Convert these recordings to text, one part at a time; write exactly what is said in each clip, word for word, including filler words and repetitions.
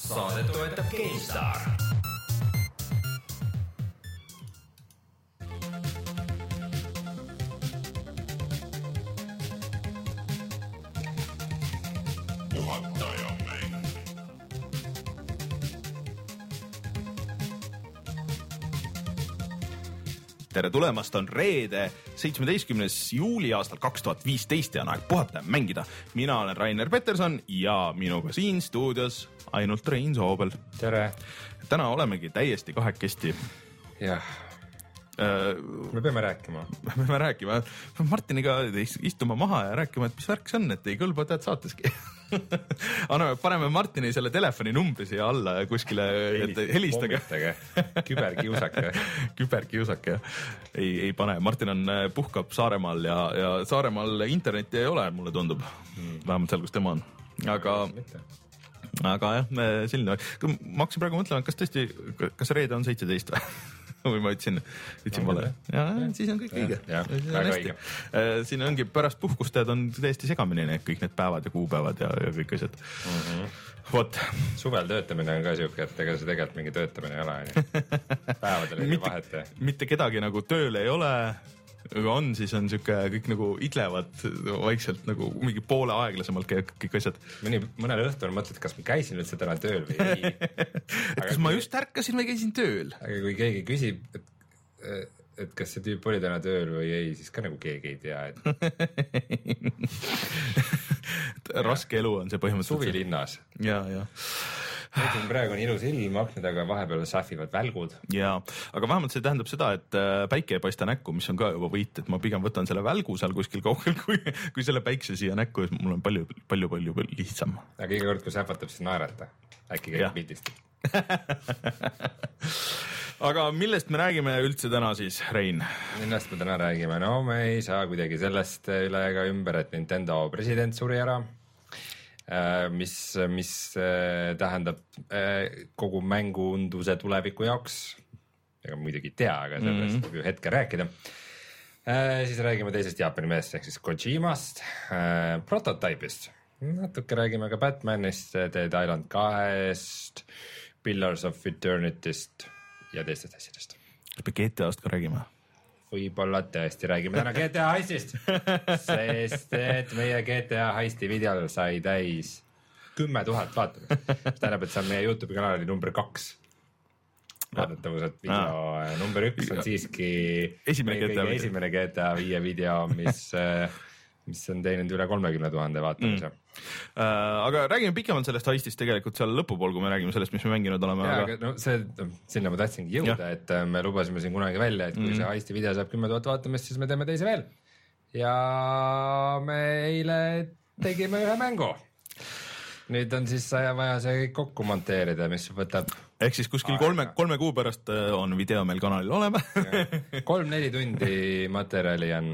Saadet toetab GameStar. Tere tulemast, on reede, seitsmeteistkümnes juuli aastal kaks tuhat viisteist ja on aeg puhata ja mängida. Mina olen Rainer Peterson ja minuga siin stuudios ainult Rein Soobel. Tere. Täna olemegi täiesti kahekesti. Jah. Äh, me peame rääkima. Me peame rääkima. Martiniga istuma maha ja rääkima, et mis värk see on, et ei kõlba tead saateski. Anname, paneme Martini selle telefoni numbri siia alla ja kuskile et helistage. Küberkiusake. Küberkiusake, jah. Ei, ei pane. Martin on puhkab Saaremaal ja, ja Saaremaal internetti ei ole, mulle tundub. Hmm. Vähemalt seal, kus tema on. Aga, aga jah, selline. Ma hakkasin praegu mõtlema, kas tõesti, kas reede on seitseteist või? või ma ütlesin, ütlesin vale. Ja, ja siis on kõik õige. Ja, väga õige. Siin ongi pärast puhkustajad on täiesti segamini need kõik need päevad ja kuupäevad ja, ja kõik asjad. Mm-hmm. Vot. Suvel töötamine on ka siuke, et ega see tegelikult mingi töötamine ei ole. Päevadel ei vahet. Mitte kedagi nagu tööl ei ole, aga on, siis on siuke kõik nagu idlevad vaikselt nagu mingi poole aeglasemalt käib kõik asjad. Mõni, mõnel õhtul mõtled, kas ma käisin üldse täna tööl või ei. et kas kui, ma just ärkasin või käisin tööl? Aga kui keegi küsib, et, et kas see tüüp oli täna tööl või ei, siis ka nagu keegi ei tea. Et... raske elu on see põhimõtteliselt. Suvi linnas. Ja, ja. Mõtlen, praegu on ilus ilm, aknad, aga vahepeal sähvivad välgud. Ja, aga vähemalt see tähendab seda, et päike ei paista näkku, mis on ka juba võit, et ma pigem võtan selle välgu seal kuskil kaugel, kui, kui selle päikse siia näkku, mul on palju, palju, palju, palju lihtsam. Aga iga kord, kui sähvatab, siis naerata. Äkki käib pildist. Aga millest me räägime üldse täna siis, Rein? Millest me täna räägime? No me ei saa kuidagi sellest üle ega ümber, et Nintendo president suri ära. Mis, mis tähendab kogu mänguunduse tuleviku jaoks. Ega muidugi tea, aga sellest mm-hmm. võib ju hetke rääkida. Siis räägime teisest Jaapani meest, ehk siis Kojimast, prototypist. Natuke räägime ka Batmanist, Dead Island kahest, Pillars of Eternityst ja teistest asjadest. Kas me G T A-st ka räägime? Võib-olla tõesti räägime täna G T A heistist, sest et meie G T A heisti videol sai täis kümme tuhat vaatamist. Tähendab, et see on meie YouTube kanali number kaks. Vaadatavuselt video ah. number üks on siiski esimene G T A, esimene G T A viie video, mis, mis on teinud üle kolmekümne tuhande vaatamise. Mm. Uh, aga räägime pikemalt sellest heistist tegelikult seal lõpupool, kui me räägime sellest, mis me mänginud oleme. Ja, aga... no see, sinna ma tahtsingi jõuda, ja. Et me lubasime siin kunagi välja, et kui mm. see heisti video saab kümme tuhat vaatamist, siis me teeme teise veel. Ja me eile tegime ühe mängu. Nüüd on siis vaja see kokku monteerida, mis võtab... Ehk siis kuskil kolme, kolme kuu pärast on video meil kanalil olema. kolm-neli tundi materjali on...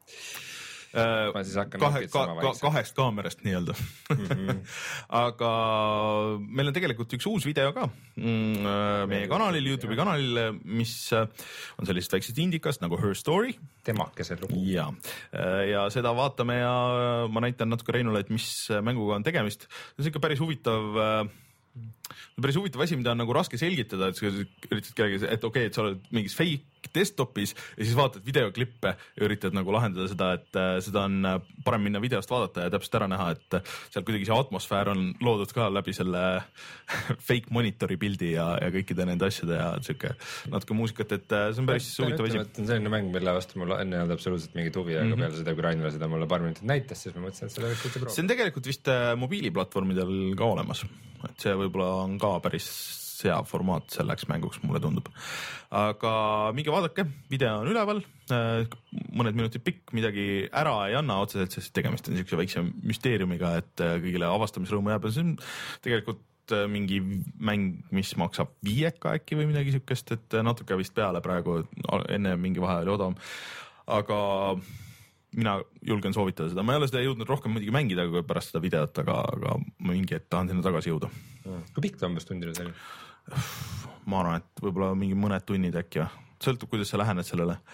Ma siis hakkan kahe, ka, ka, kahest kaamerast nii-öelda. Mm-hmm. Aga meil on tegelikult üks uus video ka mm, meie kanalil, YouTube'i kanalil, mis on sellisest väiksest indikast nagu Her Story. Temakese lugu. Ja, ja seda vaatame ja ma näitan natuke Reinule, et mis mänguga on tegemist. See on ikka päris huvitav... päris huvitav asi, mida on nagu raske selgitada, et sa üritad kellegi, et okei, okay, et sa oled mingis fake desktopis ja siis vaatad videoklippe ja üritad nagu lahendada seda, et seda on parem minna videost vaadata ja täpselt ära näha, et seal kuidagi see atmosfäär on loodud ka läbi selle fake monitori pildi ja, ja kõikide nende asjade ja siuke natuke muusikat, et see on päris huvitav asi. See on selline mäng, mille vastu mul enne olnud absoluutselt mingi tuvi, aga mm-hmm. peale seda, kui Rainile seda mulle paar minutit näitas, siis ma mõtlesin, et selle võiks üldse proovida. See on tegelikult vist mobiiliplatvormidel ka olemas, et see võib-olla on ka päris hea formaat selleks mänguks, mulle tundub. Aga minge vaadake, video on üleval, mõned minutid pikk, midagi ära ei anna otseselt, sest tegemist on niisuguse väikse müsteeriumiga, et kõigile avastamisrõõmu jääb. See on tegelikult mingi mäng, mis maksab viieka äkki või midagi niisugust, et natuke vist peale praegu, enne mingi vahe oli odavam. Aga mina julgen soovitada seda. Ma ei ole seda jõudnud rohkem muidugi mängida kui pärast seda videot, aga, aga ma mingi et tahan sinna tagasi jõuda. Kui pikk ta umbes tundida see oli? Ma arvan, et võib-olla mingi mõned tunnid äkki. Sõltub, kuidas sa lähened sellele.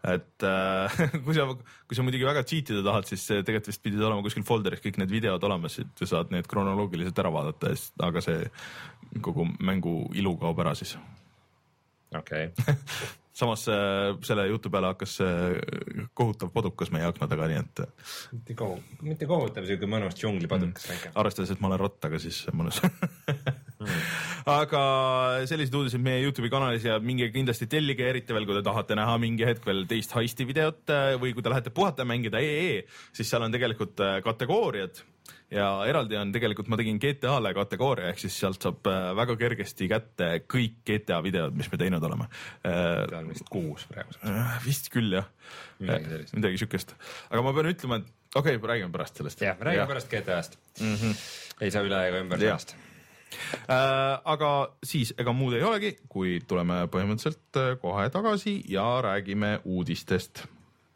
et äh, kui sa, kui sa muidugi väga cheat ida tahad, siis tegelikult vist pidid olema kuskil folderis kõik need videod olemas, et sa saad need kronoloogiliselt ära vaadata, aga see kogu mängu ilu kaob ära siis. Okei. Okay. Samas selle jutu peale hakkas kohutav padukas meie akna taga, nii et mitte, kohu, mitte kohutav, siuke mõnus džunglipadukas mm.. arvestades, et ma olen rott, aga siis mõnus mm. Aga sellised uudised meie YouTube'i kanalis ja minge kindlasti tellige, eriti veel, kui te tahate näha mingi hetk veel teist heisti videot või kui te lähete puhata mängida E E, siis seal on tegelikult kategooriad ja eraldi on tegelikult, ma tegin G T A-le kategooria, ehk siis sealt saab väga kergesti kätte kõik G T A videod, mis me teinud oleme. Ta on vist kuus praegu. Vist küll, jah. Midagi, midagi sükest. Aga ma pean ütlema, et okei okay,, räägime pärast sellest. jah, räägime ja. pärast G T A-st. Mm-hmm. Ei saa üle ega ümber sellest. Äh, aga siis ega muud ei olegi, kui tuleme põhimõtteliselt kohe tagasi ja räägime uudistest.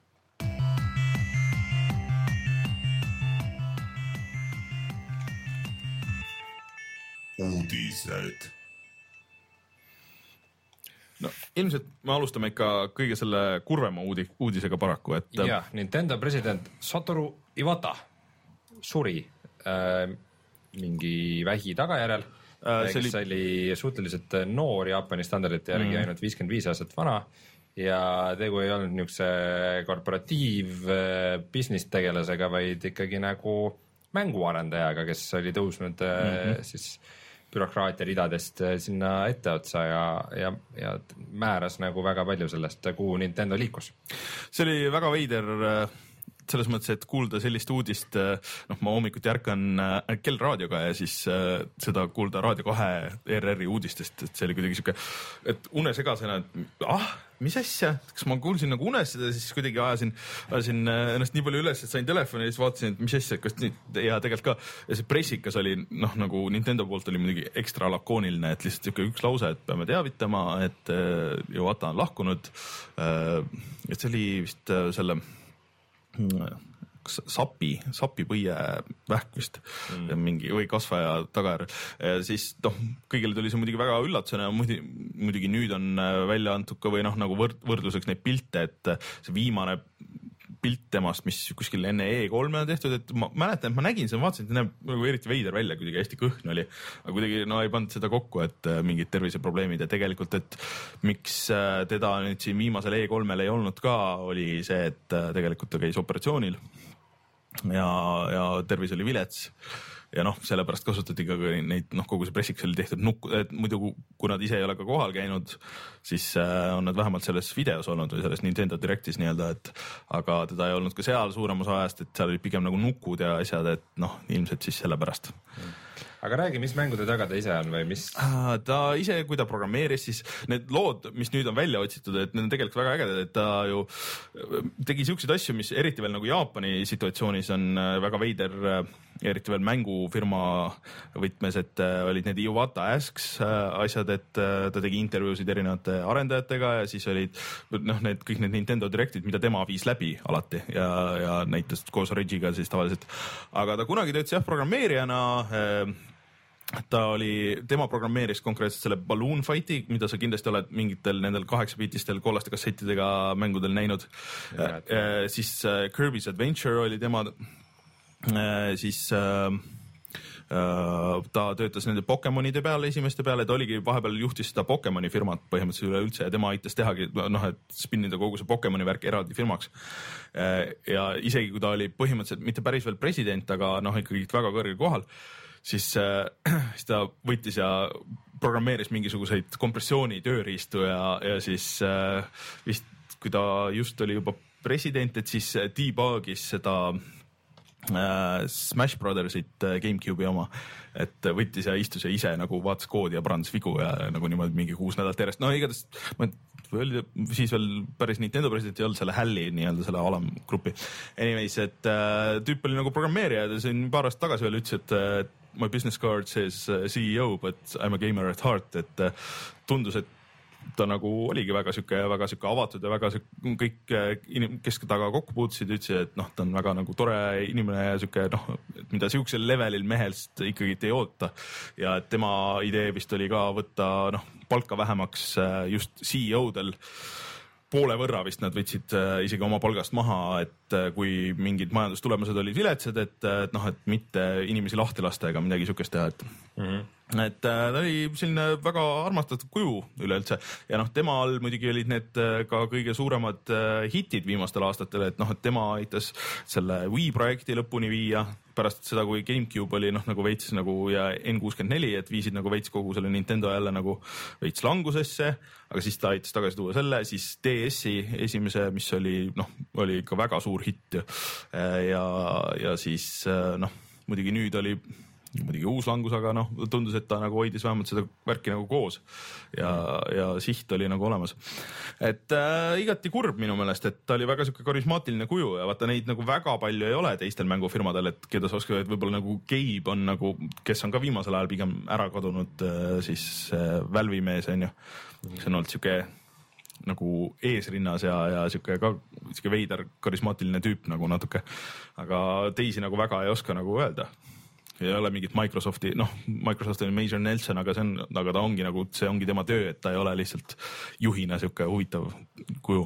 Uudised. No ilmselt me alustame ikka kõige selle kurvema uudi, uudisega paraku, et jah, Nintendo president Satoru Iwata suri äh, mingi vähi tagajärel äh,, kes oli... oli suhteliselt noor Jaapani standardite järgi mm. ainult viiskümmend viis aastat vana ja tegu ei olnud niisuguse korporatiiv business tegelasega, vaid ikkagi nagu mänguarendajaga, kes oli tõusnud mm-hmm. siis bürokraatia ridadest sinna etteotsa ja, ja, ja määras nagu väga palju sellest, kuhu Nintendo liikus. See oli väga veider selles mõttes, et kuulda sellist uudist, noh, ma hommikuti ärkan kellraadioga ja siis seda kuulda Raadio kahe E R R-i uudistest, et see oli kuidagi siuke, et unesegasena, et ah, mis asja, kas ma kuulsin nagu unes seda, siis kuidagi ajasin, ajasin ennast nii palju üles, et sain telefoni ja siis vaatasin, et mis asja, kas nüüd, ja tegelikult ka, ja see pressikas oli, noh, nagu Nintendo poolt oli muidugi ekstra lakooniline, et lihtsalt siuke üks lause, et peame teavitama, et Iwata on lahkunud, et see oli vist selle sapi, sapipõie vähk vist mm. mingi või kasvaja tagajärg. Siis noh, kõigile tuli see muidugi väga üllatusena ja muidugi, muidugi nüüd on välja antud ka või noh, nagu võrd, võrdluseks neid pilte, et see viimane pilt temast, mis kuskil enne E kolme on tehtud, et ma mäletan, et ma nägin seda, vaatasin, et näeb nagu eriti veider välja, kuidagi hästi kõhn oli, aga kuidagi no ei pannud seda kokku, et mingid terviseprobleemid ja tegelikult, et miks teda nüüd siin viimasel E kolmel ei olnud ka, oli see, et tegelikult ta käis operatsioonil ja, ja tervis oli vilets ja noh, sellepärast kasutati ka neid, noh, kogu see pressiks oli tehtud nukku, et muidu kui nad ise ei ole ka kohal käinud, siis on nad vähemalt selles videos olnud või selles Nintendo Directis nii-öelda, et aga teda ei olnud ka seal suurem osa ajast, et seal oli pigem nagu nukud ja asjad, et noh, ilmselt siis sellepärast. Aga räägi, mis mängude taga ta ise on või mis? Ta ise, kui ta programmeeris, siis need lood, mis nüüd on välja otsitud, et need on tegelikult väga ägedad, et ta ju tegi siukseid asju, mis eriti veel nagu Jaapani situatsioonis on väga veider, eriti veel mängufirma võtmes, et olid need Iwata Asks asjad, et ta tegi intervjuusid erinevate arendajatega ja siis olid noh, need kõik need Nintendo Directid, mida tema viis läbi alati ja, ja näitas koos Regiga siis tavaliselt. Aga ta kunagi töötas jah programmeerijana, ta oli, tema programmeeris konkreetselt selle Balloon Fighti, mida sa kindlasti oled mingitel nendel kaheksabiitistel kollaste kassettidega mängudel näinud. Äh, siis äh, Kirby's Adventure oli tema, äh, siis äh, ta töötas nende Pokemonide peale, esimeste peale, ta oligi vahepeal juhtis seda Pokemoni firmat põhimõtteliselt üleüldse ja tema aitas tehagi, noh, et spinnida kogu see Pokemoni värk eraldi firmaks. Ja isegi kui ta oli põhimõtteliselt mitte päris veel president, aga noh, ikkagi väga kõrgel kohal, siis, äh, siis ta võttis ja programmeeris mingisuguseid kompressiooni tööriistu ja, ja siis äh, vist, kui ta just oli juba president, et siis debugis seda äh, Smash Brothersit äh, GameCube'i oma, et võttis ja istus ja ise nagu vaatas koodi ja parandas vigu ja nagu niimoodi mingi kuus nädalat järjest. No igatahes, ma oli, siis veel päris Nintendo president ei olnud selle Halli nii-öelda selle alamgrupi. Anyways, et äh, tüüp oli nagu programmeerija ja ta siin paar aastat tagasi veel ütles, et äh, my business card says C E O, but I'm a gamer at heart, et äh, tundus, et ta nagu oligi väga siuke, väga siuke avatud ja väga siuke, kõik inim, kes taga kokku puutusid, ütlesid, et noh, ta on väga nagu tore inimene ja siuke noh, mida siuksel levelil mehelst ikkagi ei oota. Ja tema idee vist oli ka võtta noh, palka vähemaks just C E O-del. poole võrra vist nad võtsid isegi oma palgast maha, et kui mingid majandustulemused olid viletsad, et, et noh, et mitte inimesi lahti lasta ega midagi sihukest teha, et mm -hmm. et ta oli selline väga armastatud kuju üleüldse ja noh, tema all muidugi olid need ka kõige suuremad hitid viimastel aastatel, et noh, et tema aitas selle Wii projekti lõpuni viia pärast seda, kui GameCube oli noh, nagu veits nagu ja N kuuskümmend neli, et viisid nagu veits kogu selle Nintendo jälle nagu veits langusesse, aga siis ta aitas tagasi tuua selle, siis D S-i esimese, mis oli noh, oli ikka väga suur hitt ja, ja, ja siis noh, muidugi nüüd oli muidugi uus langus, aga noh, tundus, et ta nagu hoidis vähemalt seda värki nagu koos ja, ja siht oli nagu olemas. Et äh, igati kurb minu meelest, et ta oli väga siuke karismaatiline kuju ja vaata neid nagu väga palju ei ole teistel mängufirmadel, et keda sa oskad, et võib-olla nagu Gabe on nagu, kes on ka viimasel ajal pigem ära kadunud äh, siis äh, Valve'i mees on ju, kes on olnud siuke nagu eesrinnas ja, ja siuke ka siuke veider karismaatiline tüüp nagu natuke, aga teisi nagu väga ei oska nagu öelda. Ei ole mingit Microsofti, noh, Microsoft on Major Nelson, aga see on, aga ta ongi nagu, see ongi tema töö, et ta ei ole lihtsalt juhina siuke huvitav kuju.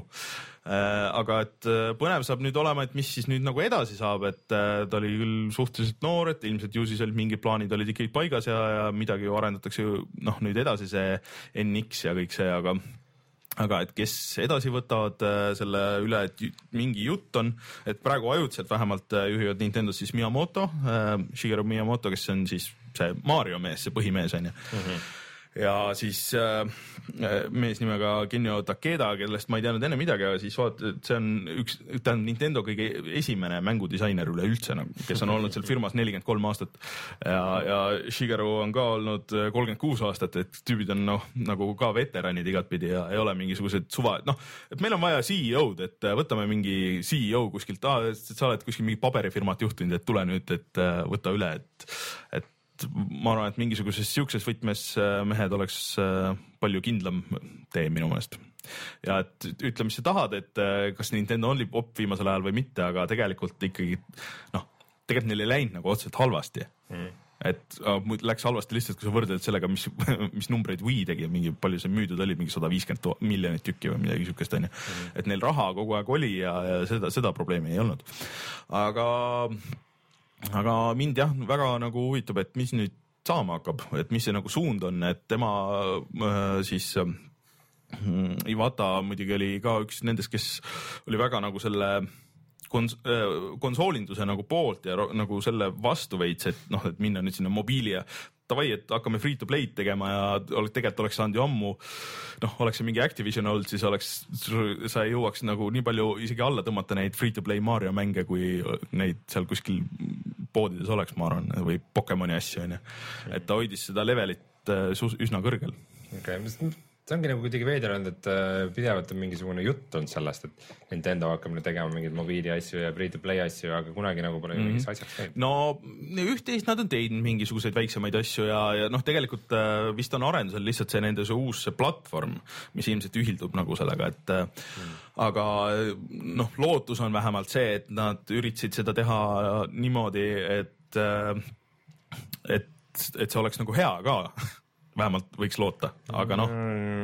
Äh, aga et põnev saab nüüd olema, et mis siis nüüd nagu edasi saab, et äh, ta oli küll suhteliselt noor, et ilmselt ju siis olid mingid plaanid olid ikkagi paigas ja, ja midagi ju arendatakse ju noh, nüüd edasi see N X ja kõik see, aga aga et kes edasi võtavad äh, selle üle, et mingi jutt on, et praegu ajutiselt vähemalt äh, juhivad Nintendo's siis Miyamoto äh,, Shigeru Miyamoto, kes on siis see Mario mees, see põhimees on ju mm. -hmm. ja siis äh, mees nimega Genyo Takeda, kellest ma ei teadnud enne midagi, aga siis vaata, et see on üks, tähendab Nintendo kõige esimene mängudisainer üleüldse, nagu, kes on olnud seal firmas nelikümmend kolm aastat ja, ja Shigeru on ka olnud kolmkümmend kuus aastat, et tüübid on noh, nagu ka veteranid igatpidi ja ei ole mingisugused suva, noh, et meil on vaja C E O-d, et võtame mingi C E O kuskilt, ah, sa oled kuskil mingi paberifirmat juhtinud, et tule nüüd, et võta üle, et, et ma arvan, et mingisuguses siukses võtmes mehed oleks palju kindlam tee minu meelest. Ja et ütle, mis sa tahad, et kas Nintendo on lipp viimasel ajal või mitte, aga tegelikult ikkagi noh, tegelikult neil ei läinud nagu otseselt halvasti mm.. et äh, läks halvasti lihtsalt, kui sa võrdled sellega, mis, mis numbreid Wii tegi, mingi palju see müüdud oli, mingi sada viiskümmend miljonit tükki või midagi siukest onju mm.. et neil raha kogu aeg oli ja, ja seda, seda probleemi ei olnud. Aga aga mind jah, väga nagu huvitab, et mis nüüd saama hakkab, et mis see nagu suund on, et tema äh, siis äh, Iwata muidugi oli ka üks nendest, kes oli väga nagu selle kons- äh, konsoolinduse nagu poolt ja nagu selle vastu veits, et noh, et minna nüüd sinna mobiili ja davai, et hakkame free to play'd tegema ja tegelikult oleks saanud ju ammu, noh, oleks see mingi Activision olnud, siis oleks, sa ei jõuaks nagu nii palju isegi alla tõmmata neid free to play Mario mänge, kui neid seal kuskil poodides oleks, ma arvan, või Pokemoni asju onju, et ta hoidis seda levelit üsna kõrgel. Okay, see ongi nagu kuidagi veider olnud, et pidevalt on mingisugune jutt olnud sellest, et Nintendo hakkab nüüd tegema mingeid mobiili asju ja free to play asju, aga kunagi nagu pole mm -hmm. mingis asjaks käinud. No üht-teist nad on teinud mingisuguseid väiksemaid asju ja, ja noh, tegelikult vist on arendusel lihtsalt see nende see uus see platvorm, mis ilmselt ühildub nagu sellega, et mm. aga noh, lootus on vähemalt see, et nad üritasid seda teha niimoodi, et et, et see oleks nagu hea ka vähemalt võiks loota, aga noh,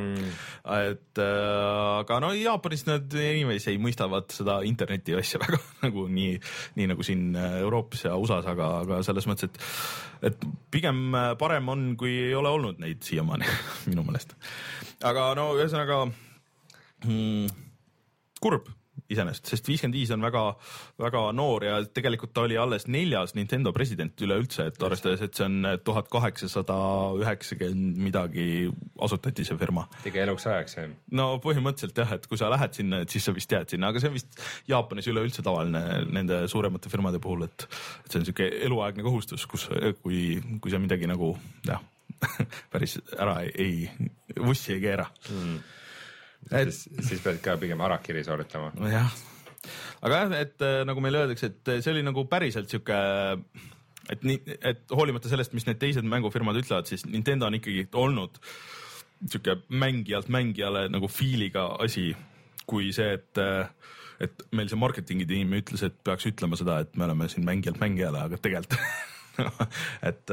et äh, aga no Jaapanis nad anyways ei mõistavad seda interneti asja väga nagu nii, nii nagu siin Euroopas ja U S A-s, aga, aga selles mõttes, et, et pigem parem on, kui ei ole olnud neid siiamaani minu meelest. Aga no ühesõnaga hmm, kurb iseenesest, sest viiskümmend viis on väga, väga noor ja tegelikult ta oli alles neljas Nintendo president üleüldse, et arvestades, et see on tuhat kaheksasada üheksakümmend midagi asutati see firma. Tegi eluks ajaks, jah? No põhimõtteliselt jah, et kui sa lähed sinna, et siis sa vist jääd sinna, aga see on vist Jaapanis üleüldse tavaline nende suuremate firmade puhul, et, et see on siuke eluaegne kohustus, kus, kui, kui sa midagi nagu jah, päris ära ei, ei, vussi ei keera mm. Et, siis, siis pead ka pigem harakiri sooritama. Jah, aga jah, et nagu meile öeldakse, et see oli nagu päriselt siuke, et, nii, et hoolimata sellest, mis need teised mängufirmad ütlevad, siis Nintendo on ikkagi olnud siuke mängijalt mängijale nagu feeliga asi, kui see, et, et meil see marketingi tiim ütles, et peaks ütlema seda, et me oleme siin mängijalt mängijale, aga tegelikult et,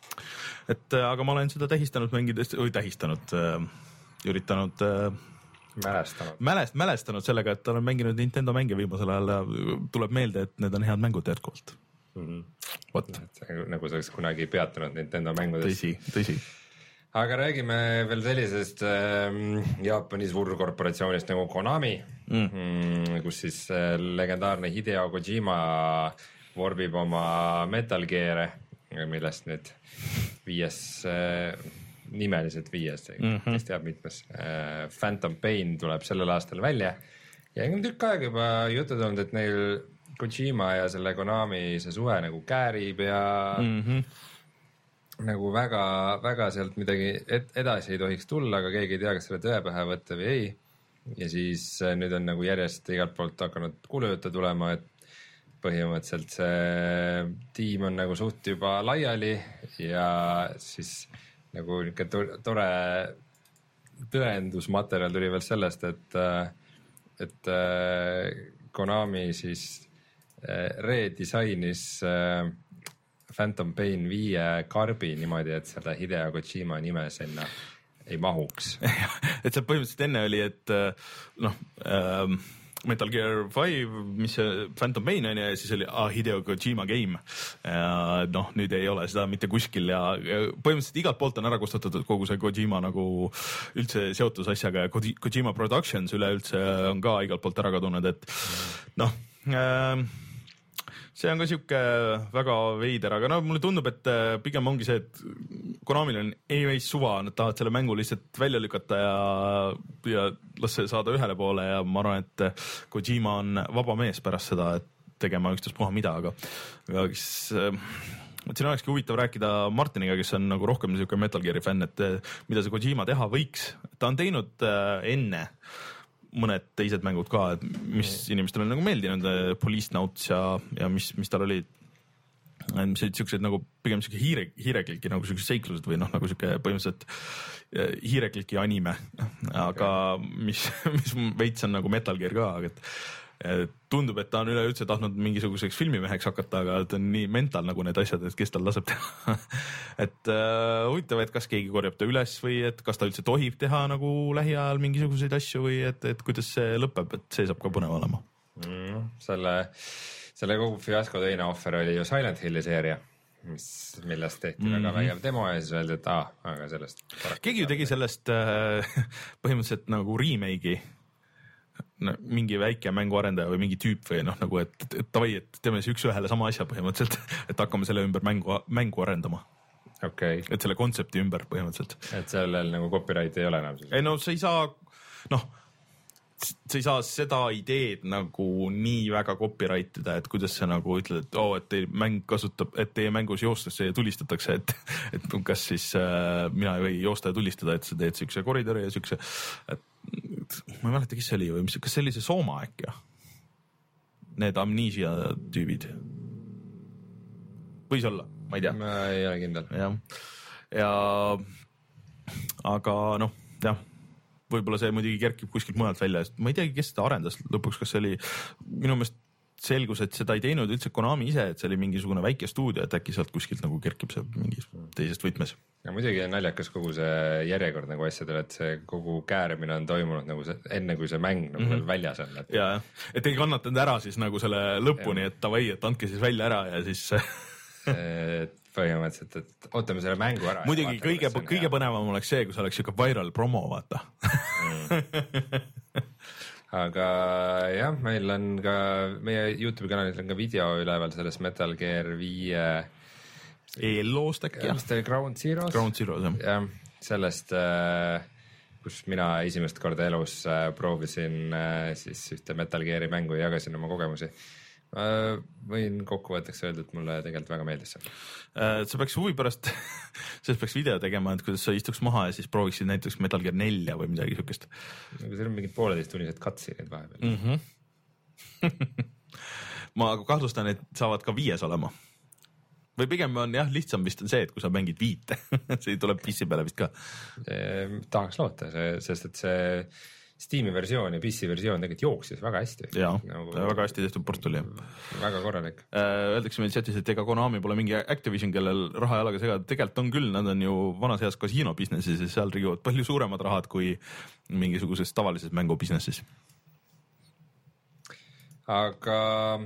et aga ma olen seda tähistanud mängides või tähistanud üritanud äh, mälestanud. Mälest, mälestanud sellega, et ta on mänginud Nintendo mänge viimasel ajal ja tuleb meelde, et need on head mängud jätkuvalt. Mm-hmm. What? Nagu sa oleks kunagi peatunud Nintendo mängudest. Tõsi, tõsi. Aga räägime veel sellisest äh, Jaapani suurkorporatsioonist nagu Konami, mm. kus siis äh, legendaarne Hideo Kojima vorbib oma Metal Gear'e, millest nüüd viies, äh, nimeliselt viies, mm-hmm. kes teab mitmes, äh, Phantom Pain tuleb sellel aastal välja ja on tükk aega juba jutud olnud, et neil Kojima ja selle Konami see suhe nagu käärib ja mm-hmm. nagu väga, väga sealt midagi edasi ei tohiks tulla, aga keegi ei tea, kas selle tõe pähe võtta või ei. Ja siis nüüd on nagu järjest igalt poolt hakanud kuulujutte tulema, et põhimõtteliselt see tiim on nagu suht juba laiali ja siis nagu niisugune tore tõendusmaterjal tuli veel sellest, et, et Konami siis redisainis Phantom Pain viie karbi niimoodi, et seda Hideo Kojima nime sinna ei mahuks. et see põhimõtteliselt enne oli, et noh, ähm, Metal Gear viis, mis see Phantom Pain on ja siis oli ah, Hideo Kojima game. Ja noh, nüüd ei ole seda mitte kuskil ja põhimõtteliselt igalt poolt on ära kustutatud kogu see Kojima nagu üldse seotus asjaga ja Kojima Productions üleüldse on ka igalt poolt ära kadunud, et noh, ähm, see on ka siuke väga veider, aga no mulle tundub, et pigem ongi see, et Konamil on ei veis suva, nad tahavad selle mängu lihtsalt välja lükata ja, ja las see saada ühele poole ja ma arvan, et Kojima on vaba mees pärast seda, et tegema ükstaspuha mida, aga, aga kes, siin olekski huvitav rääkida Martiniga, kes on nagu rohkem siuke Metal Gear'i fänn, et mida see Kojima teha võiks. Ta on teinud enne mõned teised mängud ka, et mis inimestel on nagu meeldinud, Police Notes ja, ja mis, mis tal oli, mis olid siuksed nagu pigem siuke hiire, hiirekliki nagu siuksed seiklused või noh, nagu siuke põhimõtteliselt hiirekliki anime, aga mis, mis veits on nagu Metal Gear ka, aga et tundub, et ta on üleüldse tahtnud mingisuguseks filmimeheks hakata, aga ta on nii mental nagu need asjad, et kes tal laseb teha. et uh, huvitav, et kas keegi korjab ta üles või et kas ta üldse tohib teha nagu lähiajal mingisuguseid asju või et, et kuidas see lõpeb, et see saab ka põnev olema. Mm, selle, selle kogu fiasko teine offer oli ju Silent Hilli seeria, mis, millest tehti mm-hmm. väga vägev demo ja siis öeldi, et aa, aga sellest keegi ju tegi sellest äh, põhimõtteliselt nagu remake'i no, mingi väike mänguarendaja või mingi tüüp või noh, nagu et, et, et tavai, et teeme siis üks-ühele sama asja põhimõtteliselt, et hakkame selle ümber mängu, mängu arendama. Okay. Et selle kontsepti ümber põhimõtteliselt. Et sellel nagu copyright ei ole enam siis? Ei no sa ei saa, noh, sa ei saa seda ideed nagu nii väga copyright ida, et kuidas sa nagu ütled, et oo, oh, et teie mäng kasutab, et teie mängus joostesse ja tulistatakse, et, et kas siis äh, mina ei või joosta ja tulistada, et sa teed siukse koridori ja siukse, et ma ei mäleta, kes see oli või mis, kas see oli see Sooma äkki ja need Amnesia tüübid võis olla, ma ei tea. Ma ei ole kindel. Ja, ja aga noh, jah, võib-olla see muidugi kerkib kuskilt mujalt välja, sest ma ei teagi, kes seda arendas lõpuks, kas see oli minu meelest selgus, et seda ei teinud üldse Konami ise, et see oli mingisugune väike stuudio, et äkki sealt kuskilt nagu kerkib see mingis teisest võtmes. Ja muidugi on naljakas kogu see järjekord nagu asjadel, et see kogu käärimine on toimunud nagu see, enne kui see mäng nagu mm-hmm. väljas on. Et... Ja, et ei kannatanud ära siis nagu selle lõpuni, et tavai, et andke siis välja ära ja siis et põhimõtteliselt, et ootame selle mängu ära. Muidugi kõige, kõige hea. Põnevam oleks see, kus oleks siuke viral promo, vaata. Mm. Aga jah, meil on ka, meie YouTube kanalil on ka video üleval sellest Metal Gear viie eelloost äkki, jah? Mis ta oli, Ground Zeroes? Ground Zeroes, jah. jah, sellest, kus mina esimest korda elus proovisin siis ühte Metal Geari mängu ja jagasin oma kogemusi. Võin kokkuvõtteks öelda, et mulle tegelikult väga meeldis see. Sa peaks huvi pärast, sellest peaks video tegema, et kuidas sa istuks maha ja siis prooviksid näiteks Metal Gear nelja või midagi siukest. See on mingid pooleteist tunnised cutscene'id vahepeal. Mm-hmm. Ma kahtlustan, et saavad ka viies olema. Või pigem on jah, lihtsam vist on see, et kui sa mängid viite, see tuleb pissi peale vist ka. Tahaks loota, see, sest et see Steam'i versioon ja P C versioon tegelikult jooksis väga hästi. Jaa, nagu, väga hästi tehtud port oli. Väga korralik. Öeldakse meil chatis, et ega Konami pole mingi Activision, kellel raha jalaga segada. Tegelikult on küll, nad on ju vanas heas kasiino businessis ja seal riigivad palju suuremad rahad kui mingisuguses tavalises mängu businessis. Aga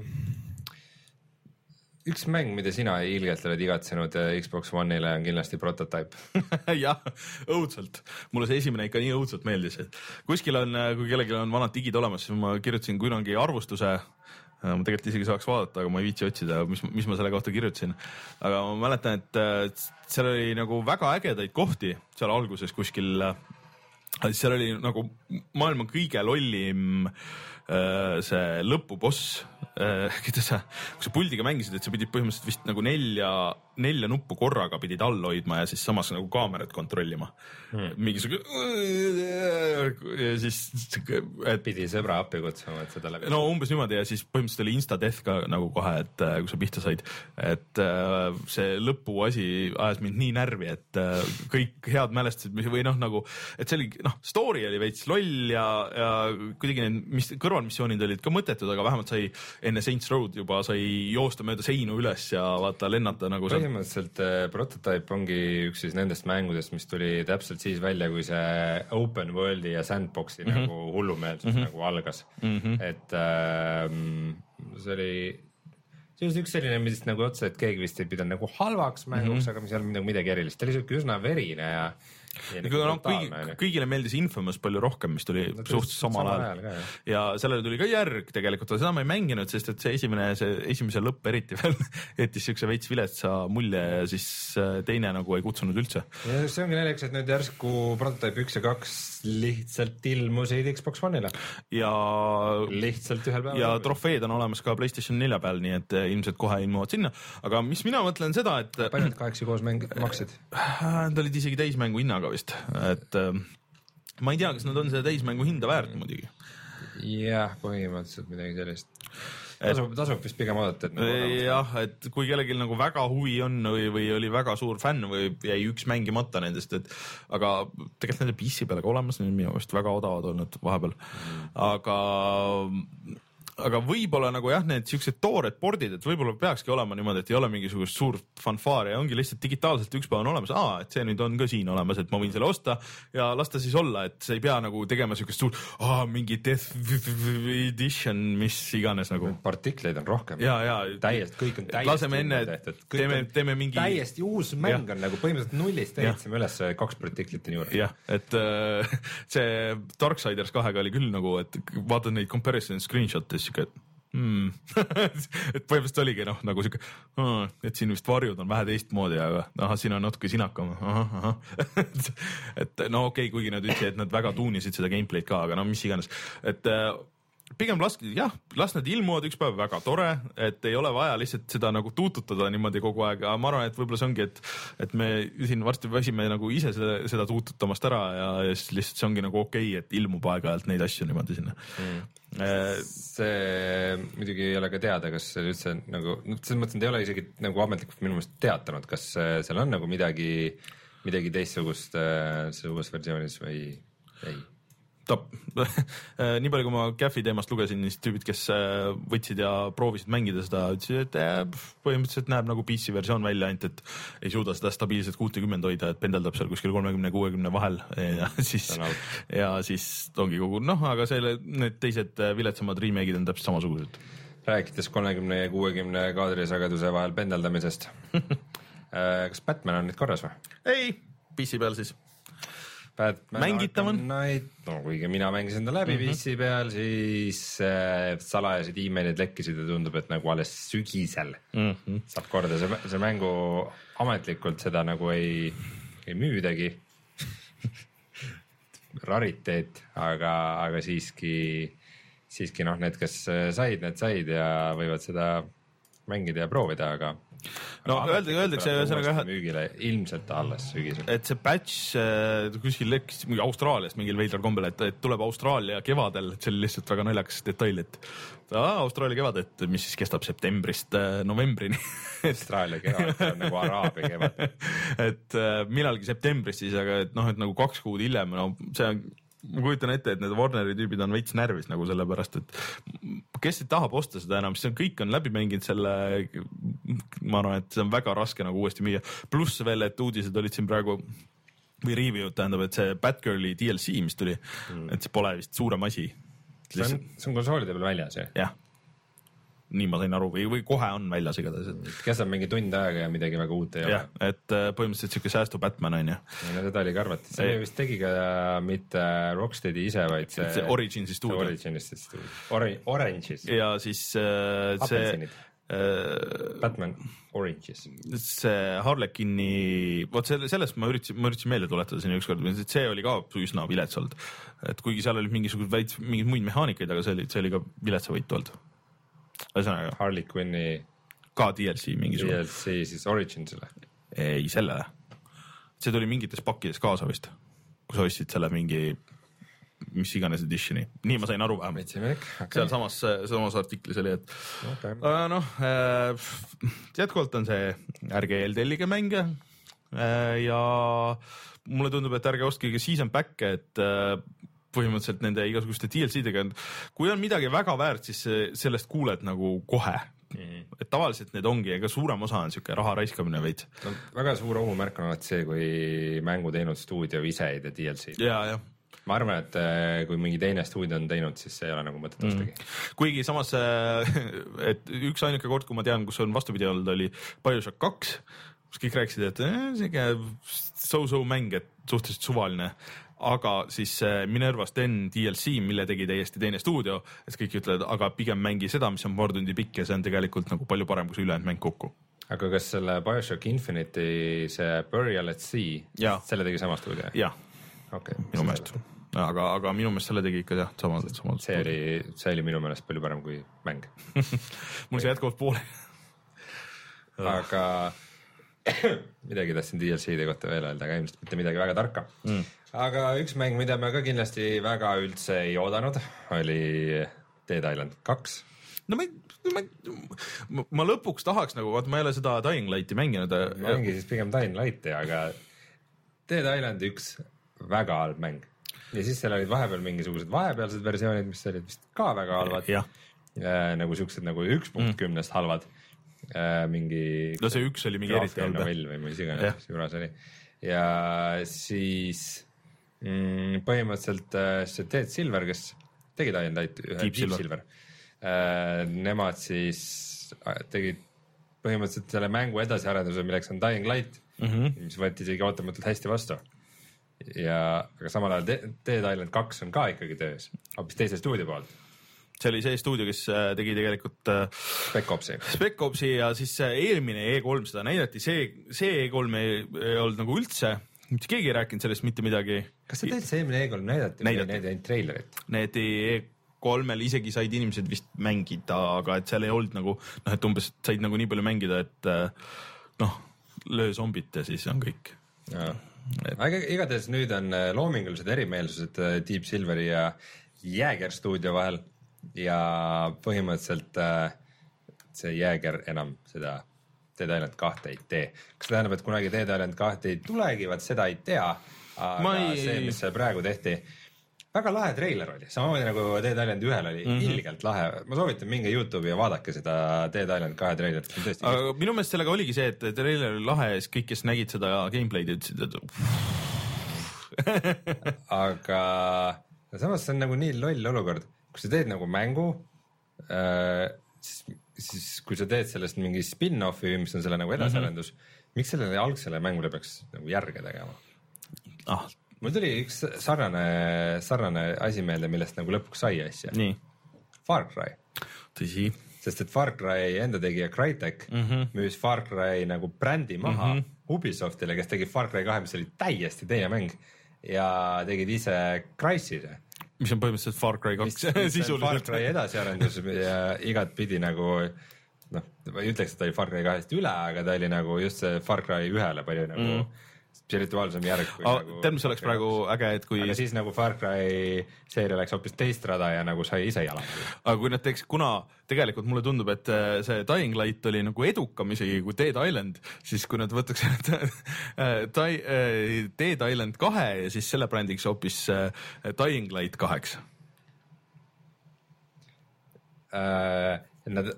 üks mäng, mida sina ilgelt oled igatsenud Xbox One'ile on kindlasti Prototype. Jah, õudselt. Mulle see esimene ikka nii õudselt meeldis. Kuskil on, kui kellelgi on vanad digid olemas, siis ma kirjutasin kunagi arvustuse. Ma tegelikult isegi saaks vaadata, aga ma ei viitsi otsida, mis, mis ma selle kohta kirjutasin. Aga ma mäletan, et seal oli nagu väga ägedaid kohti seal alguses kuskil. Seal oli nagu maailma kõige lollim see lõpuboss, keda sa, kui sa puldiga mängisid, et sa pidid põhimõtteliselt vist nagu nelja, nelja nuppu korraga pidid all hoidma ja siis samas nagu kaamerat kontrollima. Hmm. Mingisugune ja siis et pidi sõbra appi kutsuma, et seda läbi. No umbes niimoodi ja siis põhimõtteliselt oli insta-death ka nagu kohe, et kui sa pihta said, et see lõpu asi ajas mind nii närvi, et kõik head mälestused või noh, nagu, et see oli, noh, story oli veits loll ja, ja kuidagi need mis, kõrvalmissioonid olid ka mõttetud, aga vähemalt sai enne Saints Road juba sai joosta mööda seinu üles ja vaata lennata nagu põhimõtteliselt äh, Prototype ongi üks siis nendest mängudest, mis tuli täpselt siis välja, kui see open world'i ja sandbox'i mm -hmm. nagu hullumeelsus mm -hmm. nagu algas mm. -hmm. Et äh, see oli see oli üks selline, mis nagu otsa, et keegi vist ei pidanud nagu halvaks mänguks mm, -hmm. aga mis ei olnud midagi erilist. Ta oli siuke üsna verine ja Ja no, kõigi, kõigile meeldis Infamous palju rohkem, mis tuli no, suhteliselt samal ajal ka, ja sellele tuli ka järg tegelikult, seda ma ei mänginud, sest et see esimene, see esimese lõpp eriti veel jättis siukse veits viletsa mulje ja siis teine nagu ei kutsunud üldse. Ja see ongi naljakas, et nüüd järsku Prototype üks ja kaks lihtsalt ilmusid Xbox One'ile ja lihtsalt ühel päeval ja trofeed on olemas ka PlayStation nelja peal, nii et ilmselt kohe ilmuvad sinna, aga mis mina mõtlen seda, et palju need kaheksa koos mäng maksid? Nad olid isegi täismängu hinnaga vist, et äh, ma ei tea, kas nad on seda täismängu hinda väärt muidugi. Jah, põhimõtteliselt midagi sellist. Tasub, tasub vist pigem oodata, et nagu jah, et kui kellelgi nagu väga huvi on või, või oli väga suur fänn või jäi üks mängimata nendest, et aga tegelikult nende P C peale ka olemas, minu vist väga odavad olnud vahepeal, aga aga võib-olla nagu jah, need siuksed toored pordid, et võib-olla peakski olema niimoodi, et ei ole mingisugust suurt fanfaari ja ongi lihtsalt digitaalselt üks päev on olemas, aa, et see nüüd on ka siin olemas, et ma võin selle osta ja lasta siis olla, et sa ei pea nagu tegema siukest suurt, aa, mingi Death Edition, mis iganes nagu. Partikleid on rohkem. Ja, ja. Täiesti, kõik on täiesti. Laseme enne, teeme, teeme mingi. Täiesti uus mäng ja. On nagu põhimõtteliselt nullist ehitsime üles kaks partiklit juurde. Jah, et uh, see Darksiders kahega oli küll nagu, et vaatad neid comparison screenshot'is siuke, et hmm. et põhimõtteliselt oligi noh, nagu siuke, et siin vist varjud on vähe teistmoodi, aga aha, siin on natuke sinakam. Aha, aha. et no okei, okay, kuigi nad ütlesid, et nad väga tuunisid seda gameplay'd ka, aga no mis iganes. Et pigem laski, jah, las nad ilmuvad üks päev, väga tore, et ei ole vaja lihtsalt seda nagu tuututada niimoodi kogu aeg, aga ma arvan, et võib-olla see ongi, et, et me siin varsti väsime nagu ise seda, seda tuututamast ära ja, ja siis lihtsalt see ongi nagu okei, okay, et ilmub aeg-ajalt neid asju niimoodi sinna mm.. see muidugi ei ole ka teada, kas see üldse nagu, selles mõttes ei ole isegi nagu ametlikult minu meelest teatanud, kas seal on nagu midagi, midagi teistsugust selles versioonis või ei. Top. Nii palju, kui ma Gafi teemast lugesin, siis tüübid, kes võtsid ja proovisid mängida seda, ütlesid, et põhimõtteliselt näeb nagu P C versioon välja ainult, et ei suuda seda stabiilselt kuutekümmend hoida, et pendeldab seal kuskil kolmekümne kuuekümne vahel ja siis, ja siis ongi kogu, noh, aga selle, need teised viletsamad remake'id on täpselt samasugused. Rääkides kolmekümne ja kuuekümne kaadrisageduse vahel pendeldamisest. Kas Batman on nüüd korras või? Ei, P C peal siis. Batman mängitavan. No kuigi mina mängisin ta läbi mm -hmm. P C peal, siis äh, salajased emailid lekkisid ja tundub, et nagu alles sügisel mm -hmm. saab korda. See, see mängu ametlikult seda nagu ei, ei müüdagi. Rariteet, aga, aga siiski, siiski noh, need, kes said, need said ja võivad seda mängida ja proovida, aga no öeldakse, öeldakse ühesõnaga müügile ilmselt alles sügisel. Et see patch äh, kuskil lekkis Austraaliast mingil veidral kombel, et, et tuleb Austraalia kevadel, see oli lihtsalt väga naljakas detail, et aa, Austraalia kevad, et mis siis kestab septembrist äh, novembrini. Austraalia kevad on nagu Araabia kevad. et äh, millalgi septembrist siis, aga et noh, et nagu kaks kuud hiljem, no see on ma kujutan ette, et need Warneri tüübid on veits närvis nagu sellepärast, et kes ei tahab osta seda enam, siis on, kõik on läbi mänginud selle, ma arvan, et see on väga raske nagu uuesti müüa, pluss veel, et uudised olid siin praegu või review'd tähendab, et see Batgirli D L C, mis tuli, mm. et see pole vist suurem asi. See on, see on konsoolide peal väljas, jah? jah. Nii ma sain aru või, või kohe on väljas igatahes. Kes on mingi tund aega ja midagi väga uut ei ole. jah, et põhimõtteliselt siuke säästu Batman on ju. No seda oli ka arvati. See vist tegi ka mitte Rocksteadi ise, vaid see, see Originsi stuudio. Originist stuudio. Ori, Oranges. Ja siis äh, see äh, Batman Oranges. See Harlequini, vot selle, sellest ma üritasin, ma üritasin meelde tuletada siin ükskord, et see oli ka üsna vilets olnud. Et kuigi seal oli mingisugused väits, mingid muid mehaanikaid, aga see oli, see oli ka viletsa võitu olnud. Ühesõnaga Harley Quinni ka D L C mingisugune. D L C siis Originsile? Ei, sellele. See tuli mingites pakkides kaasa vist, kui sa ostsid selle mingi mis iganes editioni. Nii ma sain aru vähemalt. Okay. Seal samas, samas artiklis oli, et okay. äh, noh, äh, jätkuvalt on see ärge eeltellige mänge äh, ja mulle tundub, et ärge ostke season back'e, et äh, põhimõtteliselt nende igasuguste D L C-dega, kui on midagi väga väärt, siis sellest kuuled nagu kohe. Mm. Et tavaliselt need ongi, ega suurem osa on siuke raha raiskamine veits. No, väga suur ohumärk on alati see, kui mängu teinud stuudio ise ei tee D L C. Ja, ja. Ma arvan, et kui mingi teine stuudio on teinud, siis see ei ole nagu mõtet ostagi. Mm. Kuigi samas, et üks ainuke kord, kui ma tean, kus on vastupidi olnud, oli BioShock kaks, kus kõik rääkisid, et eh, see so-so mäng, et suhteliselt suvaline. Aga siis Minervast N D L C, mille tegi täiesti teine stuudio, et kõik ütlevad, aga pigem mängi seda, mis on paar tundi pikk ja see on tegelikult nagu palju parem, kui see ülejäänud mäng kokku. Aga kas selle BioShock Infinite'i see Burial at Sea, ja. Selle tegi sama stuudio? Jah, okay, minu meelest. Aga, aga minu meelest selle tegi ikka jah, sama, sama see, oli, see oli minu meelest palju parem kui mäng. Mul see jätkuvalt poole. Aga midagi tahtsin D L C-de kohta veel öelda, aga ilmselt mitte midagi väga tarka. Mm. Aga üks mäng, mida me ka kindlasti väga üldse ei oodanud, oli Dead Island kaks. No ma, ma, ma, ma lõpuks tahaks nagu, vaat ma ei ole seda Dying Lighti mänginud. Mängi siis pigem Dying Lighti, aga Dead Island üks väga halb mäng. Ja siis seal olid vahepeal mingisugused vahepealsed versioonid, mis olid vist ka väga halvad. Ja. Äh, nagu siuksed nagu üks punkt kümnest halvad. Äh, mingi no see üks oli mingi eriti halb või mis iganes juures oli ja siis mm, põhimõtteliselt äh, see Dead Silver, kes tegi Dying Light ühe Deep, Deep Silver, Silver. Äh, nemad siis tegid põhimõtteliselt selle mängu edasiarenduse, milleks on Dying Light mm, -hmm. mis võeti isegi ootamatult hästi vastu ja aga samal ajal Dead Island kaks on ka ikkagi töös hoopis teise stuudio poolt. See oli see stuudio, kes tegi tegelikult Spec Opsi. Spec Opsi ja siis eelmine E kolm seda näidati, see, see E kolm ei, ei olnud nagu üldse, mitte keegi ei rääkinud sellest mitte midagi. Kas see tõesti eelmine E kolm näidati? Näidati. Näidati trailerit? Näidati E kolmel isegi said inimesed vist mängida, aga et seal ei olnud nagu, noh, et umbes said nagu nii palju mängida, et noh, löö zombit ja siis on kõik. Et... aga igatahes nüüd on loomingulised erimeelsused Deep Silveri ja Jäger stuudio vahel. Ja põhimõtteliselt see Jäger enam seda Dead Island kahte ei tee. Kas see tähendab, et kunagi Dead Island kahte ei tulegi, vaat seda ei tea, aga ei... see, mis see praegu tehti, väga lahe treiler oli, samamoodi nagu Dead Island ühel oli mm -hmm. ilgelt lahe. Ma soovitan minge YouTube'i ja vaadake seda Dead Island kahe treilerit. Aga minu meelest sellega oligi see, et treiler oli lahe ja siis kõik, kes nägid seda gameplay'd ütlesid, et aga samas see on nagu nii loll olukord. Kui sa teed nagu mängu, äh, siis, siis kui sa teed sellest mingi spin-offi, mis on selle nagu edasiarendus, mm -hmm. miks sellele algsele mängule peaks nagu järge tegema? Ah. Mul tuli üks sarnane, sarnane asi meelde, millest nagu lõpuks sai asja. Nii. Far Cry. Tõsi. Sest et Far Cry enda tegija Crytek mm -hmm. müüs Far Cry nagu brändi maha mm -hmm. Ubisoftile, kes tegi Far Cry kahe, mis oli täiesti teine mäng ja tegid ise Crysis'e. Mis on põhimõtteliselt Far Cry kaks sisuliselt. Far Cry edasiarendus ja igat pidi nagu, noh, ma ei ütleks, et ta oli Far Cry kahest üle, aga ta oli nagu just see Far Cry ühele palju nagu mm. spirituaalsem järg. Oh, nagu tead, mis oleks praegu äge, et kui aga siis nagu Far Cry seeria läks hoopis teist rada ja nagu sai ise jala. Aga kui nad teeks, kuna tegelikult mulle tundub, et see Dying Light oli nagu edukam isegi kui Dead Island, siis kui nad võtaks Dead Island kahe ja siis selle brändiks hoopis Dying Light kaheks. Uh, nad...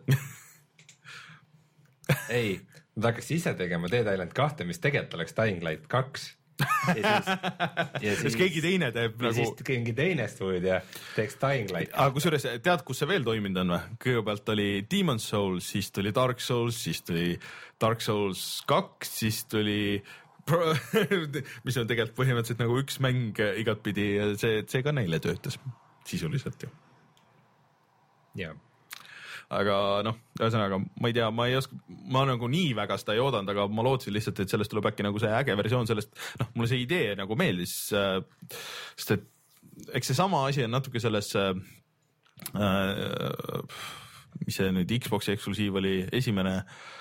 ei, nad hakkaks ise tegema Dead Island kahte, mis tegelikult oleks Dying Light kaks. Ja siis, ja siis keegi teine teeb ja nagu... siis keegi teine stuudio teeks Dying Light. Aga kusjuures, tead, kus see veel toiminud on või? Kõigepealt oli Demon's Souls, siis tuli Dark Souls, siis tuli Dark Souls kaks, siis tuli... mis on tegelikult põhimõtteliselt nagu üks mäng igatpidi ja see, see ka neile töötas sisuliselt ju. Jah. Aga noh, ühesõnaga, ma ei tea, ma ei oska, ma nagu nii väga seda ei oodanud, aga ma lootsin lihtsalt, et sellest tuleb äkki nagu see äge versioon sellest, noh, mulle see idee nagu meeldis, sest et eks see sama asi on natuke selles, mis see nüüd Xbox'i eksklusiiv oli, esimene,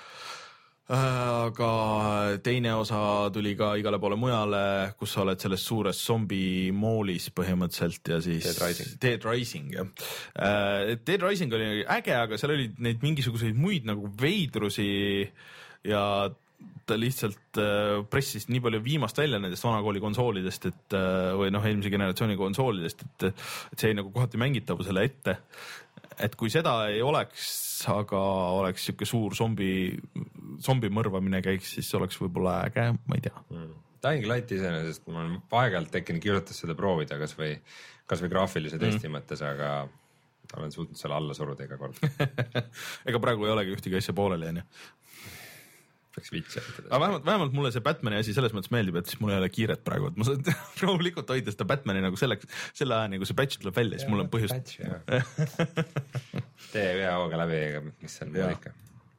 aga teine osa tuli ka igale poole mujale, kus sa oled selles suures zombi moolis põhimõtteliselt ja siis Dead Rising, Dead Rising jah. Dead Rising oli äge, aga seal oli neid mingisuguseid muid nagu veidrusi ja ta lihtsalt pressis nii palju viimast välja nendest vanakooli konsoolidest, et või noh, eelmise generatsiooni konsoolidest, et, et see ei nagu kohati mängitavusele ette. Et kui seda ei oleks, aga oleks siuke suur zombi, zombi mõrvamine käiks, siis oleks võib-olla äge, ma ei tea. Mm. Dying Light iseenesest, ma olen aeg-ajalt tekkinud kirjutas seda proovida, kas või, kas või graafilise testi mm. mõttes, aga olen suutnud selle alla suruda iga kord. Ega praegu ei olegi ühtegi asja pooleli, on ju. Peaks viitsi. Aga vähemalt, vähemalt mulle see Batmani asi selles mõttes meeldib, et siis mul ei ole kiiret praegu, et ma saan rahulikult hoida seda Batmani nagu selleks, selle ajani, kui see patch tuleb välja, siis mul on põhjust. Tee ühe hooga läbi, mis seal muu ikka.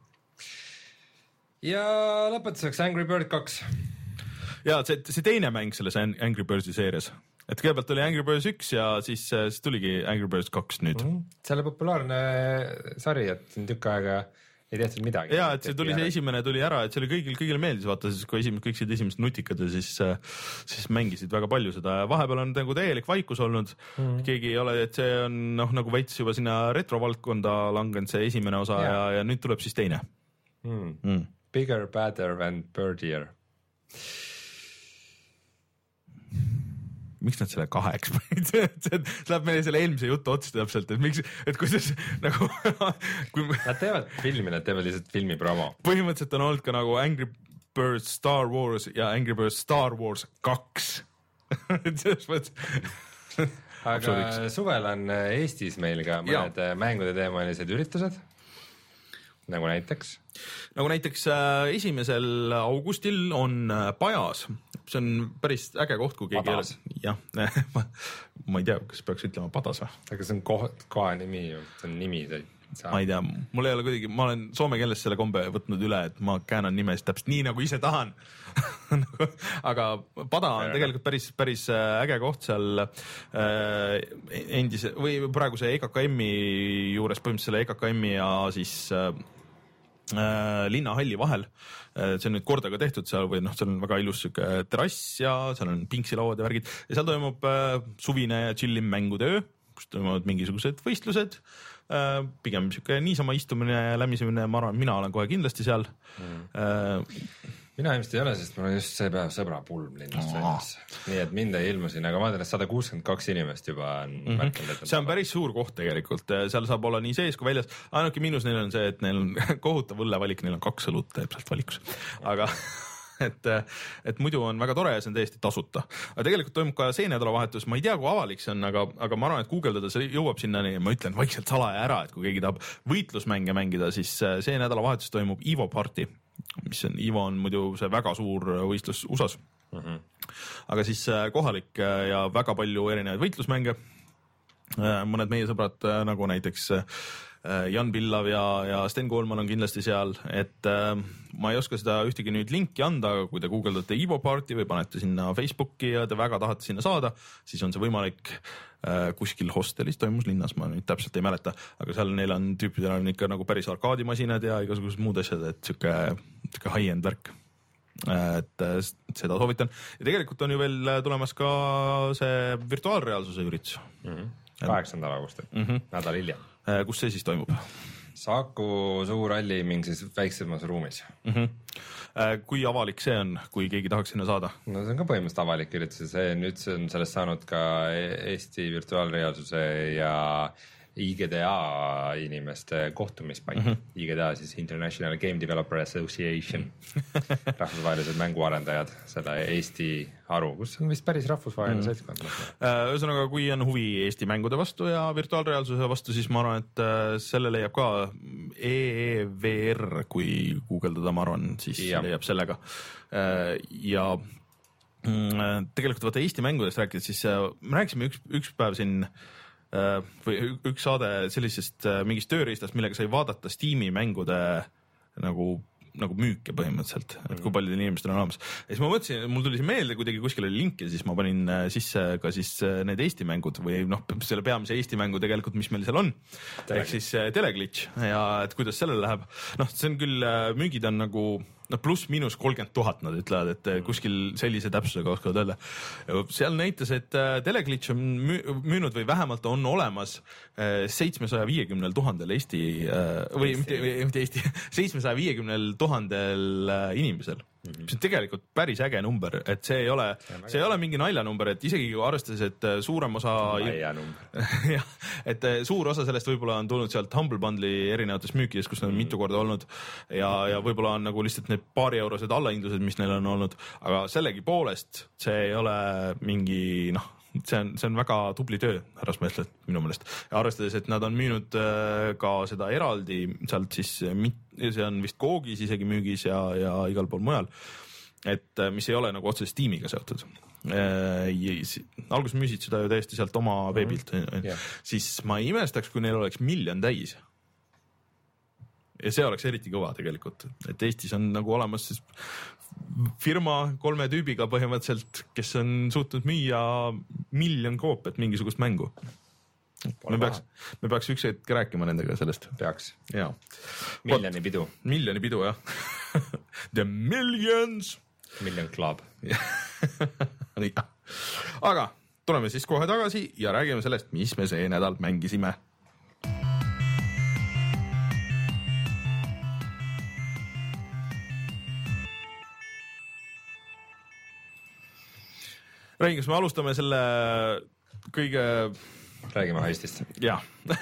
Ja lõpetuseks Angry Bird kaks. Ja see, see teine mäng selles Angry Birdsi seerias. Et kõigepealt oli Angry Birds üks ja siis, siis tuligi Angry Birds kaks nüüd. Mm. Selle populaarne sari, et tükk aega ei tehtud midagi. Ja, et see tuli, see esimene tuli ära, et see oli kõigil, kõigil meeldis, vaata siis, kui esimesed, kõik siid esimesed nutikad ja siis, siis mängisid väga palju seda ja vahepeal on nagu täielik vaikus olnud. Mm. Keegi ei ole, et see on noh, nagu veits juba sinna retrovaldkonda langenud see esimene osa ja, ja, ja nüüd tuleb siis teine. Mm. Mm. Bigger, better and birdier. Miks nad selle kaheks panid? See läheb meile selle eelmise jutu otsa täpselt, et miks, et kuidas nagu kui... Nad teevad filmi, nad teevad lihtsalt filmi promo. Põhimõtteliselt on olnud ka nagu Angry Birds Star Wars ja Angry Birds Star Wars kaks. Aga suvel on Eestis meil ka mõned ja. Mängude teemalised üritused. Nagu näiteks? Nagu näiteks esimesel augustil on Pajas. See on päris äge koht, kui keegi... Padas. Jah, ma, ma ei tea, kas peaks ütlema Padas või? Aga see on koha, koha nimi ju, see on nimi. Sa... Ma ei tea, mul ei ole kuidagi, ma olen soome keeles selle kombe võtnud üle, et ma käänan nimesid täpselt nii, nagu ise tahan. Aga Pada on tegelikult päris, päris äge koht seal äh, endise, või praegu see E K K M-i juures, põhimõtteliselt selle E K K M-i ja siis... Äh, linnahalli vahel, see on nüüd kordaga tehtud seal või noh, seal on väga ilus siuke terrass ja seal on pinksilauad ja värgid ja seal toimub suvine ja chillim mängutöö, kus toimuvad mingisugused võistlused, pigem siuke niisama istumine ja lämmisemine, ma arvan, mina olen kohe kindlasti seal mm. Mina ilmselt ei ole, sest mul on just see päev sõbra pulm linnast väljas. Nii et mind ei ilmusin, aga ma tean, et sada kuuskümmend kaks inimest juba on mm-hmm. märkinud. See on päris suur koht tegelikult, seal saab olla nii sees kui väljas. Ainuke miinus neil on see, et neil on kohutav õllevalik, neil on kaks õlut täpselt valikus. Aga et, et muidu on väga tore ja see on täiesti tasuta. Aga tegelikult toimub ka see nädalavahetus, ma ei tea, kui avalik see on, aga, aga ma arvan, et guugeldada see jõuab sinnani ja ma ütlen vaikselt salaja ära, et kui keegi tahab võitlusmänge mängida, siis see nädalavahetus toimub Evo Party, mis on, Evo on muidu see väga suur võistlus U S A-s. Mm-hmm. Aga siis kohalik ja väga palju erinevaid võitlusmänge. Mõned meie sõbrad nagu näiteks Jan Pillav ja, ja Sten Koolman on kindlasti seal, et äh, ma ei oska seda ühtegi nüüd linki anda, aga kui te guugeldate Evo Party või panete sinna Facebooki ja te väga tahate sinna saada, siis on see võimalik äh, kuskil hostelis toimus linnas, ma nüüd täpselt ei mäleta, aga seal neil on tüüpidel on ikka nagu päris arkaadimasinad ja igasugused muud asjad, et siuke, siuke high-end värk. et seda soovitan ja tegelikult on ju veel tulemas ka see virtuaalreaalsuse üritus mm-hmm. kaheksandal augustil mm -hmm. nädal hiljem. Kus see siis toimub? Saku suur halli mingis väiksemas ruumis mm. -hmm. Kui avalik see on, kui keegi tahaks sinna saada? No see on ka põhimõtteliselt avalik üritus ja see nüüd see on sellest saanud ka Eesti virtuaalreaalsuse ja I G D A inimeste kohtumispaik mm. -hmm. I G D A siis International Game Developer Association rahvusvahelised mänguarendajad, selle Eesti haru, kus on vist päris rahvusvaheline mm. seltskond. Ühesõnaga, kui on huvi Eesti mängude vastu ja virtuaalreaalsuse vastu, siis ma arvan, et selle leiab ka E E V R, kui guugeldada, ma arvan, siis ja. leiab sellega. Ja tegelikult vaata Eesti mängudest rääkides, siis me rääkisime üks, üks päev siin või üks saade sellisest mingist tööriistast, millega sai vaadata Steam'i mängude nagu, nagu müüke põhimõtteliselt, et kui paljudel inimestel on olemas. Ja siis ma mõtlesin, mul tuli see meelde, kuidagi kuskil oli link ja siis ma panin sisse ka siis need Eesti mängud või noh, selle peamise Eesti mängu tegelikult, mis meil seal on. Ehk siis Teleglitch ja et kuidas sellele läheb. Noh, see on küll, müügid on nagu no pluss miinus kolmkümmend tuhat, nad ütlevad, et kuskil sellise täpsusega oskavad öelda. Seal näitas, et Teleglitch on müünud või vähemalt on olemas seitsmesaja viiekümnel tuhandel Eesti või mitte, mitte Eesti, seitsmesaja viiekümnel tuhandel inimesel. Mm-hmm. See on tegelikult päris äge number, et see ei ole, see ei ole mingi naljanumber, et isegi arvestades, et suurem osa jah, et suur osa sellest võib-olla on tulnud sealt Humble Bundle'i erinevatest müükidest, kus nad on mitu korda olnud ja, ja võib-olla on nagu lihtsalt need paari eurosed allahindlused, mis neil on olnud, aga sellegi poolest see ei ole mingi noh, see on, see on väga tubli töö härrasmeestelt minu meelest ja arvestades, et nad on müünud ka seda eraldi sealt siis, see on vist Googis isegi müügis ja, ja igal pool mujal, et mis ei ole nagu otseselt Steamiga seotud. Alguses müüsid seda ju täiesti sealt oma veebilt, yeah. Siis ma ei imestaks, kui neil oleks miljon täis. Ja see oleks eriti kõva tegelikult, et Eestis on nagu olemas siis firma kolme tüübiga põhimõtteliselt, kes on suutnud müüa miljon koopiat mingisugust mängu. Me peaks, me peaks üks hetk rääkima nendega sellest. Peaks. Jaa. Miljoni pidu. Miljoni pidu, jah. The Millions. Million Club. Nii. Aga tuleme siis kohe tagasi ja räägime sellest, mis me see nädal mängisime. Räägin, kas me alustame selle kõige... Räägime heistist. Jah.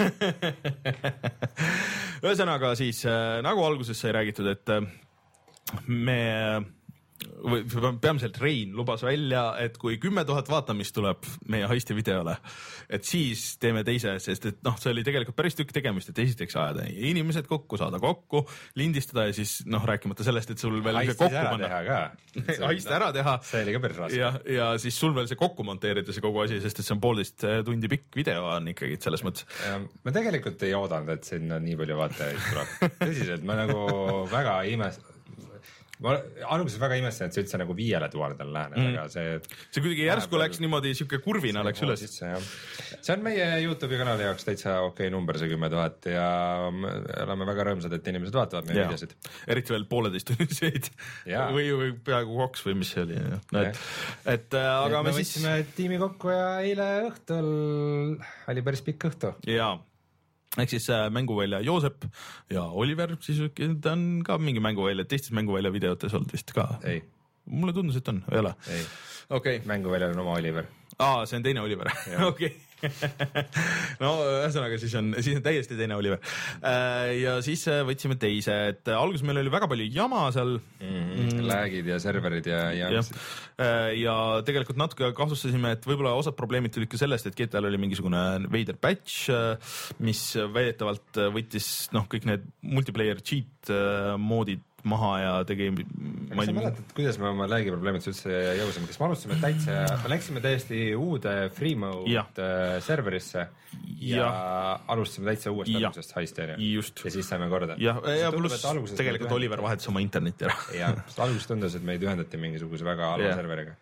Ühesõnaga siis, nagu alguses sai räägitud, et me... või peamiselt Rein lubas välja, et kui kümme tuhat vaatamist tuleb meie heisti videole, et siis teeme teise, sest et noh, see oli tegelikult päris tükk tegemist, et esiteks ajada inimesed kokku, saada kokku, lindistada ja siis noh, rääkimata sellest, et sul veel heistis kokku ära teha ka. Heist ära teha. See oli ka päris raske. Ja, ja siis sul veel see kokku monteerida see kogu asi, sest et see on poolteist tundi pikk video on ikkagi selles mõttes. Ma tegelikult ei oodanud, et sinna nii palju vaatajaid tuleb. Tõsiselt, ma nagu väga imes... ma alguses väga imestasin, et see üldse nagu viiele tuhandele läheneb, mm. aga see see kuidagi järsku läks niimoodi siuke kurvina läks üles. Sisse, see on meie YouTube'i kanali jaoks täitsa okei okay number, see kümme tuhat ja oleme väga rõõmsad, et inimesed vaatavad meie videosid. Eriti veel pooleteist tunniseid või, või peaaegu kaks või mis see oli. No, et, et, aga et me, me siis võtsime tiimi kokku ja eile õhtul oli päris pikk õhtu. Jaa. Ehk siis äh, mänguvälja Joosep ja Oliver, siis ta on ka mingi mänguvälja, teistes mänguvälja videotes olnud vist ka. Ei. Mulle tundus, et on, ei ole. Ei. Okay. Mänguväljal on oma Oliver. Aa, see on teine Oliver. Okei. No ühesõnaga siis on, siis on täiesti teine Oliver. Ja siis võtsime teise, et alguses meil oli väga palju jama seal. Mm-hmm. Lagid ja serverid ja, ja... ja. Ja tegelikult natuke kahtlustasime, et võib-olla osad probleemid tulid ka sellest, et G T A-l oli mingisugune veider patch, mis väidetavalt võttis noh, kõik need multiplayer cheat moodid maha ja tegi... Kas sa mäletad, kuidas me oma lagi probleemid üldse jõusime? Kas me alustasime täitsa, me läksime täiesti uude free mode ja. serverisse ja, ja alustasime täitsa uuest algusest heisti ja. ja siis saime korda. Ja, ja pluss tegelikult Oliver vahetas oma interneti ära. ja, alguses tundus, et meid ühendati mingisuguse väga halva yeah. serveriga.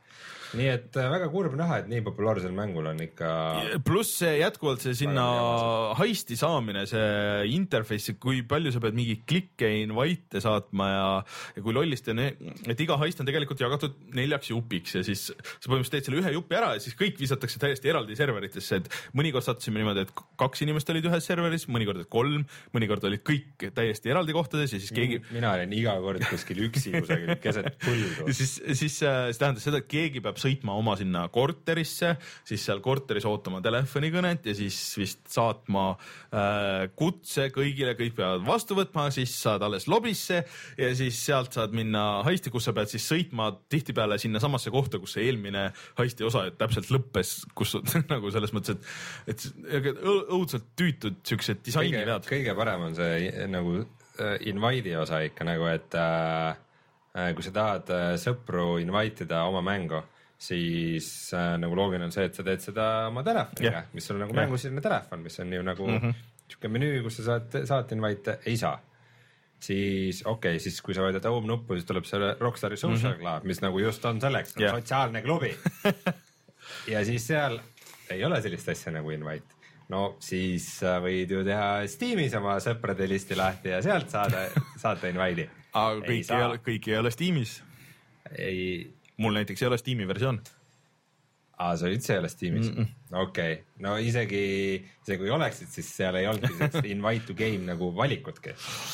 nii et väga kurb näha, et nii populaarsel mängul on ikka. Pluss see jätkuvalt see sinna heisti saamine, see interface, kui palju sa pead mingi klikke invite saatma ja, ja kui lollist on, et iga heist on tegelikult jagatud neljaks jupiks ja siis sa põhimõtteliselt teed selle ühe jupi ära ja siis kõik visatakse täiesti eraldi serveritesse, et mõnikord sattusime niimoodi, et kaks inimest olid ühes serveris, mõnikord kolm, mõnikord olid kõik täiesti eraldi kohtades ja siis keegi. Mina olen iga kord kuskil üksi kusagil keset põldu. Ja siis, siis see tähendas seda, et keegi peab sõitma oma sinna korterisse, siis seal korteris ootama telefonikõnet ja siis vist saatma äh, kutse kõigile, kõik peavad vastu võtma, siis saad alles lobisse ja siis sealt saad minna heisti, kus sa pead siis sõitma tihtipeale sinna samasse kohta, kus see eelmine heisti osa täpselt lõppes, kus nagu selles mõttes, et, et õudselt tüütud siuksed disaini vead. Kõige parem on see nagu äh, invite'i osa ikka nagu, et äh, kui sa tahad äh, sõpru invite ida oma mängu, siis äh, nagu loogiline on see, et sa teed seda oma telefoniga, yeah. mis on nagu mängusisene telefon, mis on ju nagu mm -hmm. siuke menüü, kus sa saad, saad invite, ei saa. Siis okei okay,, siis kui sa vajutad home nuppu, siis tuleb see Rockstari Social Club, mm -hmm. mis nagu just on selleks, yeah. sotsiaalne klubi. ja siis seal ei ole sellist asja nagu invite. No siis võid ju teha Steamis oma sõprade listi lahti ja sealt saada, saata invite'i. aga kõik ei, ei ole, kõik ei ole Steamis. Ei. Mul näiteks ei ole Steam'i versioon. Aa, sa üldse ei ole Steamis? Mm -mm. Okei, okay. No isegi, isegi kui oleksid, siis seal ei olnudki sellist invite to game nagu valikutki.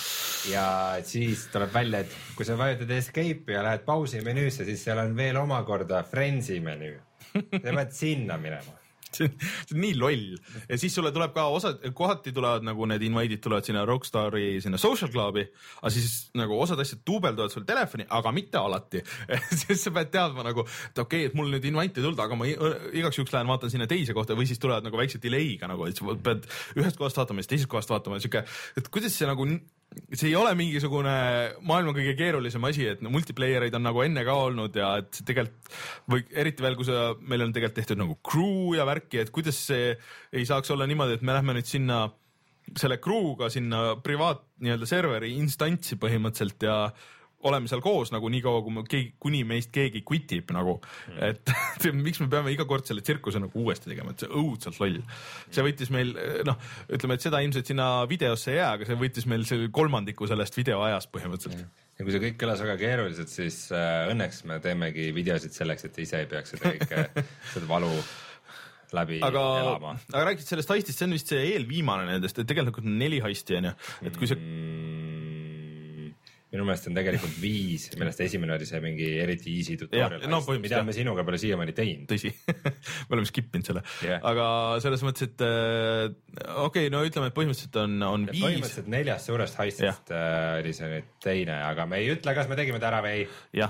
Ja siis tuleb välja, et kui sa vajutad escape ja lähed pausi menüüsse, siis seal on veel omakorda Friendsi menüü. Sa pead sinna minema. See on, see on nii loll ja siis sulle tuleb ka osad, kohati tulevad nagu need invite'id tulevad sinna Rockstari sinna Social Clubi, aga siis nagu osad asjad duubelduvad sul telefoni, aga mitte alati. siis sa pead teadma nagu, et okei okay,, et mul nüüd invite ei tulda, aga ma igaks juhuks lähen vaatan sinna teise kohta või siis tulevad nagu väikse delay'ga nagu, et sa pead ühest kohast vaatama ja teisest kohast vaatama, siuke, et kuidas see nagu see ei ole mingisugune maailma kõige keerulisem asi, et no, multiplayereid on nagu enne ka olnud ja et tegelikult või eriti veel, kui sa, meil on tegelikult tehtud nagu crew ja värki, et kuidas see ei saaks olla niimoodi, et me lähme nüüd sinna selle crew'ga sinna privaat nii-öelda serveri instantsi põhimõtteliselt ja oleme seal koos nagu nii kaua, kui me, keegi, kuni meist keegi quitib nagu, mm. et miks me peame iga kord selle tsirkuse nagu uuesti tegema, et see õudselt loll. See võttis meil, noh, ütleme, et seda ilmselt sinna videosse ei jää, aga see võttis meil see kolmandiku sellest videoajast põhimõtteliselt. Ja kui see kõik kõlas väga keeruliselt, siis äh, õnneks me teemegi videosid selleks, et ise ei peaks seda kõike, seda valu läbi aga, elama. Aga räägid sellest heistist, see on vist see eelviimane nendest, et tegelikult on neli heisti, on ju, et kui see mm, minu meelest on tegelikult viis, millest esimene oli see mingi eriti easy tutorial, ja, no, mida me sinuga pole siiamaani teinud. Tõsi, me oleme skippinud selle, yeah. aga selles mõttes, et äh, okei okay,, no ütleme, et põhimõtteliselt on, on ja viis. Põhimõtteliselt neljast suurest heistist äh, oli see nüüd teine, aga me ei ütle, kas me tegime ta ära või ei. Jah,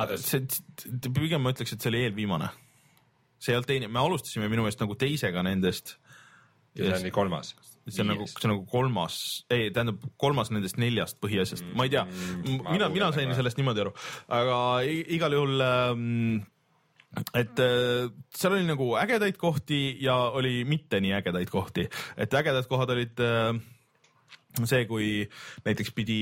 pigem ma ütleks, et see oli eelviimane. See ei olnud teine, me alustasime minu meelest nagu teisega nendest. Ja see oli kolmas. See on, nagu, see on nagu kolmas, ei, tähendab kolmas nendest neljast põhiasjast, mm, ma ei tea, mina, mina sain sellest niimoodi aru, aga igal juhul, et seal oli nagu ägedaid kohti ja oli mitte nii ägedaid kohti, et ägedad kohad olid see, kui näiteks pidi,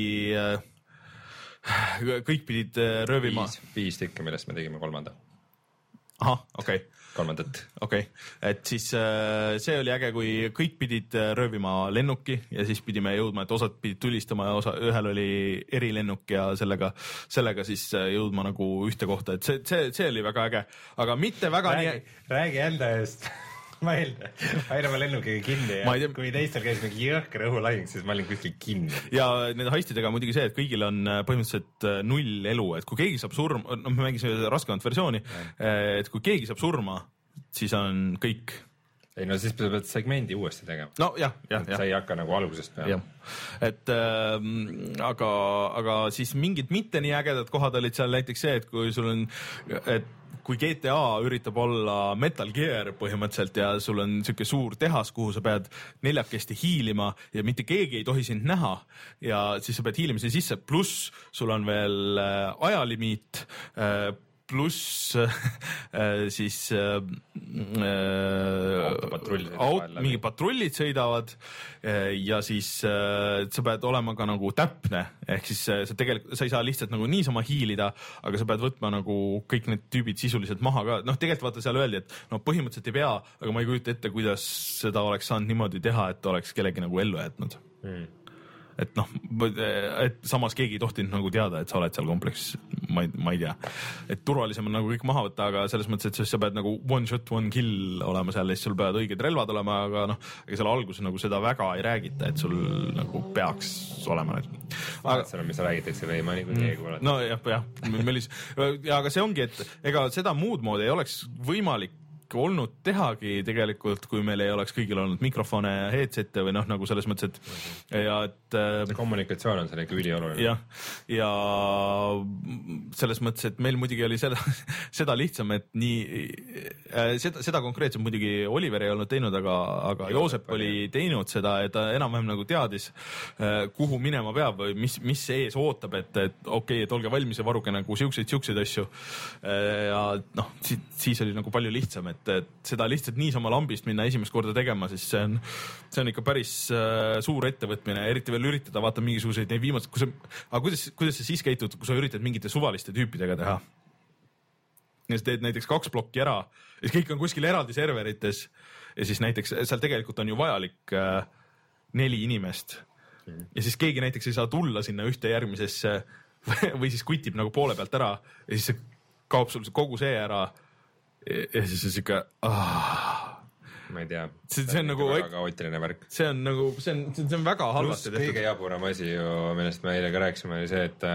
kõik pidid röövima. Viis, viis tükki, millest me tegime kolmanda. Ahah, okei okay. kolmandat. okei okay., et siis see oli äge, kui kõik pidid röövima lennuki ja siis pidime jõudma, et osad pidid tulistama ja osa, ühel oli erilennuk ja sellega, sellega siis jõudma nagu ühte kohta, et see, see, see oli väga äge, aga mitte väga räägi, nii. Räägi enda eest. ma eeldan, aina ma lennukiga kinni ja tea... kui teistel käis mingi jõhker õhulaing, siis ma olin kuskil kinni. Ja nende heistidega muidugi see, et kõigil on põhimõtteliselt null elu, et kui keegi saab surma, no me mängisime raskemat versiooni, et kui keegi saab surma, siis on kõik. Ei no siis pead segmendi uuesti tegema. No jah, jah, jah. Sa ei hakka nagu algusest peale. Et äh, aga, aga siis mingid mitte nii ägedad kohad olid seal näiteks see, et kui sul on, et kui G T A üritab olla Metal Gear põhimõtteliselt ja sul on siuke suur tehas, kuhu sa pead neljakesti hiilima ja mitte keegi ei tohi sind näha ja siis sa pead hiilimise sisse, pluss sul on veel ajalimiit, pluss äh, siis äh, aut, mingi patrullid sõidavad äh, ja siis äh, sa pead olema ka nagu täpne, ehk siis äh, sa tegelikult, sa ei saa lihtsalt nagu niisama hiilida, aga sa pead võtma nagu kõik need tüübid sisuliselt maha ka, noh tegelikult vaata seal öeldi, et no põhimõtteliselt ei pea, aga ma ei kujuta ette, kuidas seda oleks saanud niimoodi teha, et oleks kellegi nagu ellu jätnud hmm. et noh, et samas keegi ei tohtinud nagu teada, et sa oled seal kompleksis, ma ei, ma ei tea, et turvalisem on nagu kõik maha võtta, aga selles mõttes, et sa pead nagu one shot, one kill olema seal ja siis sul peavad õiged relvad olema, aga noh, ega seal alguses nagu seda väga ei räägita, et sul nagu peaks olema need. Aga seda, mis räägitakse või ma niikuinii ei kuulata. No jah, jah, meelis, ja aga see ongi, et ega seda muud moodi ei oleks võimalik olnud tehagi tegelikult, kui meil ei oleks kõigil olnud mikrofone ja headset'e või noh, nagu selles mõttes, et ja et see kommunikatsioon on sellega ülioluline. jah, ja selles mõttes, et meil muidugi oli seda, seda lihtsam, et nii äh, seda, seda konkreetselt muidugi Oliver ei olnud teinud, aga, aga Joosep oli teinud seda ja ta enam-vähem nagu teadis äh, kuhu minema peab või mis, mis ees ootab, et, et okei okay,, et olge valmis ja varuge nagu siukseid, siukseid asju äh, ja noh, siis, siis oli nagu palju lihtsam, et et seda lihtsalt niisama lambist minna esimest korda tegema, siis see on, see on ikka päris äh, suur ettevõtmine, eriti veel üritada vaata mingisuguseid neid viimased, kui sa, aga kuidas, kuidas sa siis käitud, kui sa üritad mingite suvaliste tüüpidega teha? Ja sa teed näiteks kaks plokki ära ja siis kõik on kuskil eraldi serverites ja siis näiteks seal tegelikult on ju vajalik äh, neli inimest ja siis keegi näiteks ei saa tulla sinna ühte järgmisesse või siis kutib nagu poole pealt ära ja siis see kaob sul kogu see ära ja siis on siuke ah. ma ei tea, see, see on nagu väga kaootiline värk. See on nagu, see on, see on väga halvasti tehtud. Kõige jaburam asi ju, millest me eile ka rääkisime, oli see, et,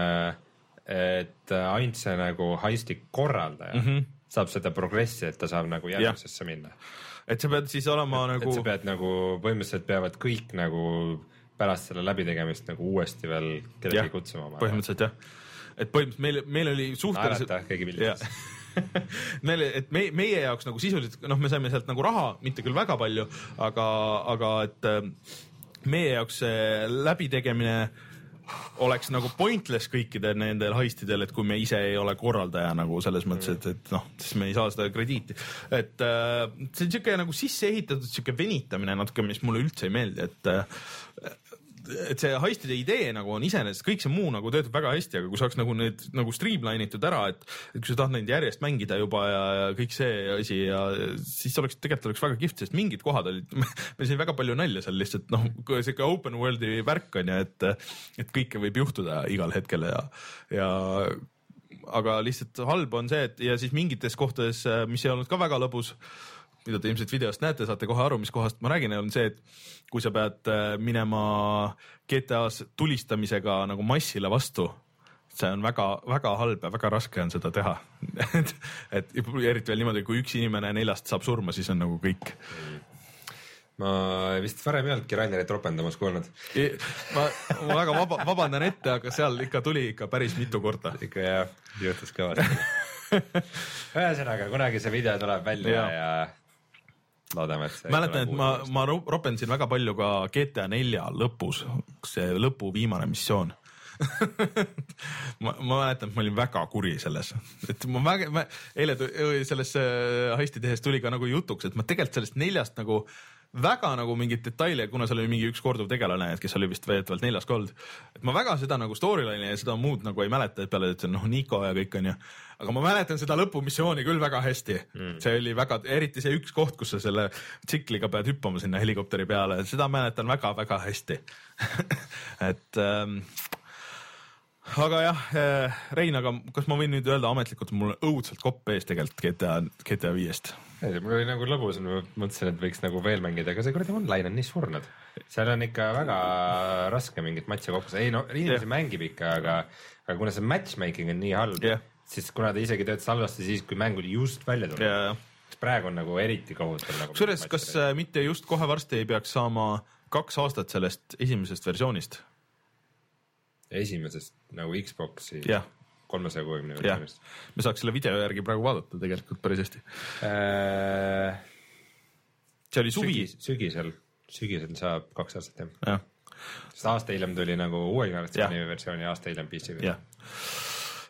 et ainult see nagu heisti korraldaja mm -hmm. saab seda progressi, et ta saab nagu järgmisesse minna. Et sa pead siis olema et, nagu... Et sa pead nagu, põhimõtteliselt peavad kõik nagu pärast selle läbitegemist nagu uuesti veel kellegi kutsuma. Põhimõtteliselt jah. Et põhimõtteliselt meil, meil oli suhteliselt... Naerata, keegi viljas. Neile, et me, meie jaoks nagu sisuliselt, noh, me saime sealt nagu raha, mitte küll väga palju, aga, aga et meie jaoks see läbitegemine oleks nagu pointless kõikidel nendel heistidel, et kui me ise ei ole korraldaja nagu selles mõttes, et, et noh, siis me ei saa seda krediiti. Et see on siuke nagu sisse ehitatud siuke venitamine natuke, mis mulle üldse ei meeldi, et et see heistide idee nagu on iseenesest, kõik see muu nagu töötab väga hästi, aga kui saaks nagu need nagu streamline itud ära, et, et kui sa tahad neid järjest mängida juba ja, ja kõik see asi ja siis oleks, tegelikult oleks väga kihvt, sest mingid kohad olid, meil sai väga palju nalja seal lihtsalt, noh, siuke open world'i värk on ja et, et kõike võib juhtuda igal hetkel ja, ja aga lihtsalt halb on see, et ja siis mingites kohtades, mis ei olnud ka väga lõbus, mida te ilmselt videost näete, saate kohe aru, mis kohast ma räägin, on see, et kui sa pead minema G T A-s tulistamisega nagu massile vastu, see on väga, väga halb ja väga raske on seda teha. et, et eriti veel niimoodi, kui üks inimene neljast saab surma, siis on nagu kõik. Ma vist varem ei olnudki Rainerit ropendamas kuulnud. Ma, ma väga vaba, vabandan ette, aga seal ikka tuli ikka päris mitu korda. Ikka jah, juhtus kõvasti. Ühesõnaga, kunagi see video tuleb välja ja, ja loodame, et see mäletan, et ma, ma ropendasin väga palju ka G T A nelja lõpus, see lõpu viimane missioon. ma, ma mäletan, et ma olin väga kuri selles, et ma väga, ma, eile selles heisti tehes tuli ka nagu jutuks, et ma tegelikult sellest neljast nagu väga nagu mingeid detaile, kuna seal oli mingi üks korduv tegelane, kes oli vist veetavalt neljas ka olnud, et ma väga seda nagu storyline'i ja seda muud nagu ei mäleta, et peale, et see on noh, Nico ja kõik on ju, aga ma mäletan seda lõpumissiooni küll väga hästi mm. see oli väga, eriti see üks koht, kus sa selle tsikliga pead hüppama sinna helikopteri peale, seda mäletan väga-väga hästi et ähm, aga jah, Rein, aga kas ma võin nüüd öelda ametlikult, mul on õudselt kopp ees tegelikult G T A, G T A viiest. Mul oli nagu lõbus, ma mõtlesin, et võiks nagu veel mängida, aga see kuradi online on nii surnud. Seal on ikka väga raske mingit matši kokku. Ei no, inimesi yeah. mängib ikka, aga, aga kuna see matchmaking on nii halb, yeah. siis kuna ta isegi töötas halvasti siis, kui mäng oli just välja tulnud. Yeah. Praegu on nagu eriti kohutav. Nagu Sures, kas reid. Mitte just kohe varsti ei peaks saama kaks aastat sellest esimesest versioonist? Esimesest nagu Xboxi yeah. kolmesaja kuuekümne versioonist. Me saaks selle video järgi praegu vaadata tegelikult päris hästi. Äh... See oli suvi. Sügis, sügisel, sügisel saab kaks aastat jah. Ja. Sest aasta hiljem tuli nagu uue generatsiooni versioon ja aasta hiljem P C. Ja.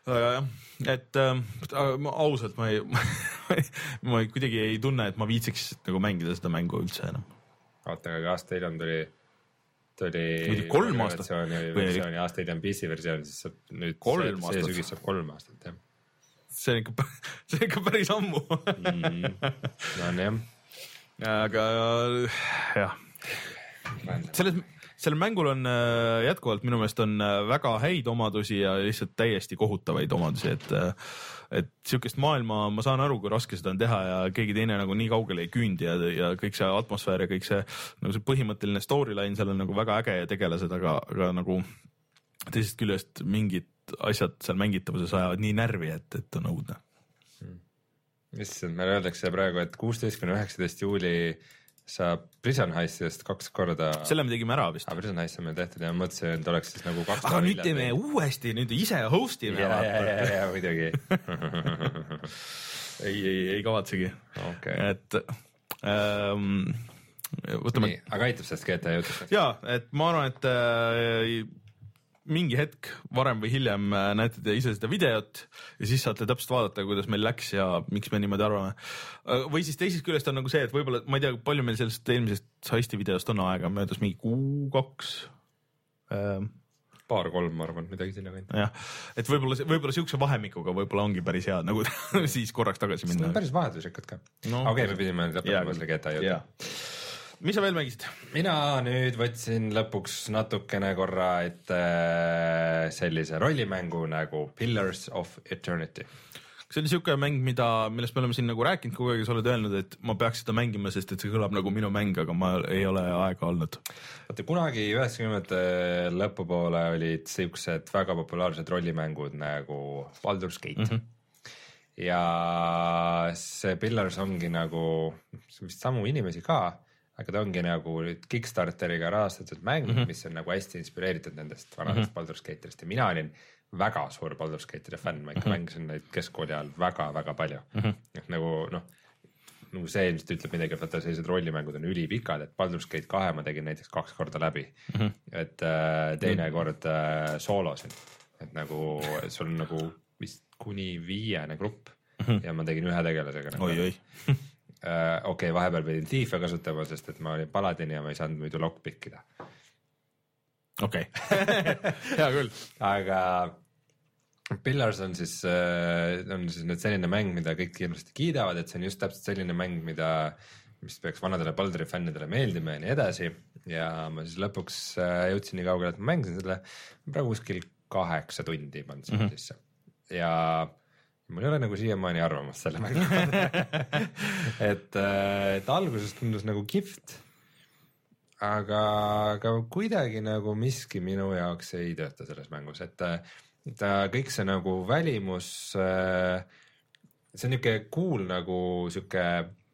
jah, et äh, ma, ausalt ma ei ma kuidagi ei tunne, et ma viitsiks nagu mängida seda mängu üldse enam. Oota, aga aasta hiljem tuli tuli kolm aastat versiooni, aasta hiljem P C versioon, siis saab nüüd kolm see, see sügis saab kolm aastat, jah. See on ikka, see on ikka päris ammu mm, no on jah. Aga jah, selles, sellel mängul on jätkuvalt minu meelest on väga häid omadusi ja lihtsalt täiesti kohutavaid omadusi, et et sihukest maailma ma saan aru, kui raske seda on teha ja keegi teine nagu nii kaugele ei küündi ja, ja kõik see atmosfäär ja kõik see nagu see põhimõtteline storyline seal on nagu väga äge ja tegelased, aga, aga nagu teisest küljest mingid asjad seal mängitavuses ajavad nii närvi, et, et on õudne. Issand, meile öeldakse praegu, et kuusteist kuni üheksateist juuli saab Prison Heistidest kaks korda. Selle me tegime ära vist. Aga Prison Heist on meil tehtud ja mõtlesin, et oleks siis nagu kaks. Aga nüüd teeme uuesti, nüüd ise hostime. Ja, ja, ja, ja, muidugi. ei, ei, ei kavatsegi. Okay. Et ähm, võtame. Nii, aga aitab sellest G T A jutuks? Jaa, et ma arvan, et äh, mingi hetk varem või hiljem näete te ise seda videot ja siis saate täpselt vaadata, kuidas meil läks ja miks me niimoodi arvame. Või siis teisest küljest on nagu see, et võib-olla, ma ei tea, palju meil sellest eelmisest heisti videost on aega, möödas mingi kuu, kaks. Paar-kolm, ma arvan, midagi sinna kant. Jah, et võib-olla, võib-olla siukse vahemikuga võib-olla ongi päris hea, nagu siis korraks tagasi minna. See on päris vahetusrikkad ka. No, okei, okay, me pidime lõpetama selle G T A juurde. Mis sa veel mängisid? Mina nüüd võtsin lõpuks natukene korra ette sellise rollimängu nagu Pillars of Eternity. See on siuke mäng, mida, millest me oleme siin nagu rääkinud kogu aeg ja sa oled öelnud, et ma peaks seda mängima, sest et see kõlab nagu minu mäng, aga ma ei ole aega olnud. Vaata, kunagi üheksakümnendate lõpupoole olid siuksed väga populaarsed rollimängud nagu Baldur's Gate. Mm -hmm. Ja see Pillars ongi nagu vist samu inimesi ka, aga ta ongi nagu nüüd Kickstarteriga rahastatud mäng, mm -hmm. mis on nagu hästi inspireeritud nendest vanadest mm -hmm. Baldur's Gate'ist ja mina olin väga suur Baldur's Gate'ide fänn, ma ikka mm -hmm. mängisin neid keskkooli ajal väga-väga palju mm. -hmm. Et nagu noh, nagu see ilmselt ütleb midagi, et vaata sellised rollimängud on ülipikad, et Baldur's Gate kahe ma tegin näiteks kaks korda läbi mm, -hmm. et äh, teine mm -hmm. kord äh, soolosin, et nagu sul on nagu vist kuni viiene grupp mm -hmm. ja ma tegin ühe tegelasega nagu. Oi, oi. Uh, okei okay,, vahepeal pidin Thiefe kasutama, sest et ma olin paladin ja ma ei saanud muidu lockpickida. Okei okay. Hea küll. Aga Pillars on siis, on siis nüüd selline mäng, mida kõik ilmselt kiidavad, et see on just täpselt selline mäng, mida, mis peaks vanadele Balduri fännidele meeldima ja nii edasi. Ja ma siis lõpuks jõudsin nii kaugele, et ma mängisin selle praegu kuskil kaheksa tundi pannud sinna mm -hmm. sisse. Ja mul ei ole nagu siiamaani arvamust selle mängu et, et alguses tundus nagu kihvt, aga, aga kuidagi nagu miski minu jaoks ei tööta selles mängus, et ta kõik see nagu välimus, see on niuke cool nagu siuke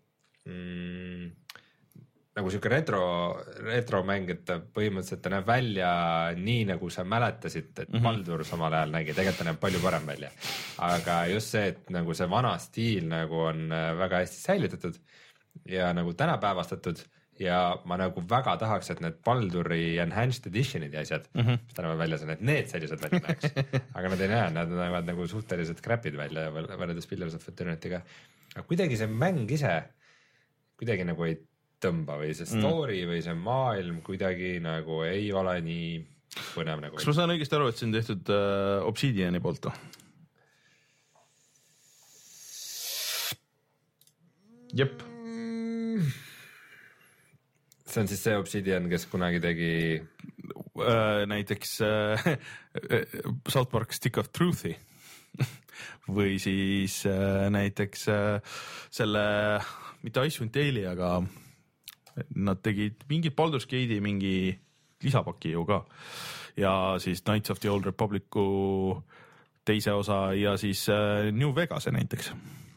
mm, nagu siuke retro, retromäng, et ta põhimõtteliselt ta näeb välja nii, nagu sa mäletasid, et mm -hmm. Baldur samal ajal nägi, tegelikult ta näeb palju parem välja. Aga just see, et nagu see vana stiil nagu on väga hästi säilitatud ja nagu tänapäevastatud ja ma nagu väga tahaks, et need Balduri Enhanced Editionid ja asjad, mm -hmm. mis tänapäeval välja on, et need sellised välja näeks. Aga nad ei näe, nad näevad nagu suhteliselt crapid välja võrreldes Pillars of Eternity'ga. Aga kuidagi see mäng ise kuidagi nagu ei tõmba või see story mm. või see maailm kuidagi nagu ei ole nii põnev nagu. Kas ma saan õigesti aru, et see on tehtud uh, Obsidiani poolt? Jep. Mm. See on siis see Obsidian, kes kunagi tegi uh, näiteks uh, South Park Stick of Truth'i või siis uh, näiteks uh, selle, mitte Icewind Dale'i, aga nad tegid mingit Baldur's Gate'i mingi lisapaki ju ka ja siis Knights of the Old Republic'u teise osa ja siis uh, New Vegas'e näiteks.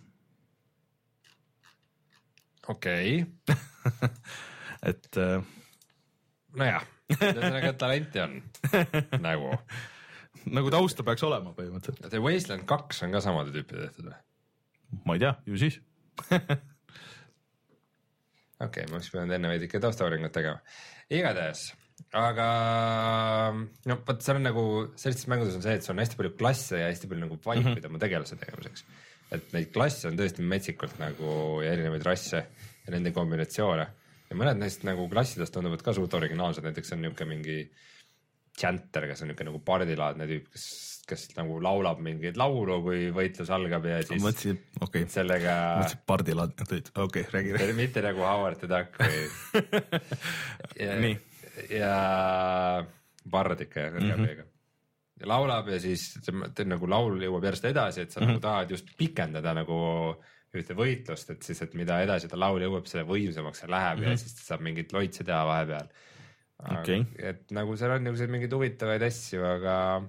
Okei okay. et uh... nojah, ühesõnaga talenti on nagu nagu tausta peaks olema põhimõtteliselt. The Wasteland kaks on ka samade tüüpide tehtud või? Ma ei tea, ju siis okei okay,, ma oleks pidanud enne veidike taustauuringut tegema. Igatahes aga no vot, seal on nagu sellistes mängudes on see, et see on hästi palju klasse ja hästi palju nagu valikuid mm -hmm. oma tegelase tegemiseks. et neid klasse on tõesti metsikult nagu ja erinevaid rasse ja nende kombinatsioone ja mõned neist nagu klassidest tunduvad ka suht originaalsed, näiteks on niisugune mingi Chanter, kes on niisugune nagu pardilaadne tüüp, kes, kes nagu laulab mingeid laulu, kui võitlus algab ja siis mõtlesin, okay. sellega mõtlesin pardilaadne tüüp, okei, okay, räägi. mitte nagu Howard the Duck või ja, nii. ja Bard ikka ja kõrge peega. Ja laulab ja siis te, nagu laul jõuab järjest edasi, et sa mm -hmm. nagu tahad just pikendada nagu ühte võitlust, et siis, et mida edasi ta laul jõuab, selle võimsamaks see läheb mm -hmm. ja siis saab mingit loitse teha vahepeal. Okay. et nagu seal on niisuguseid mingeid huvitavaid asju, aga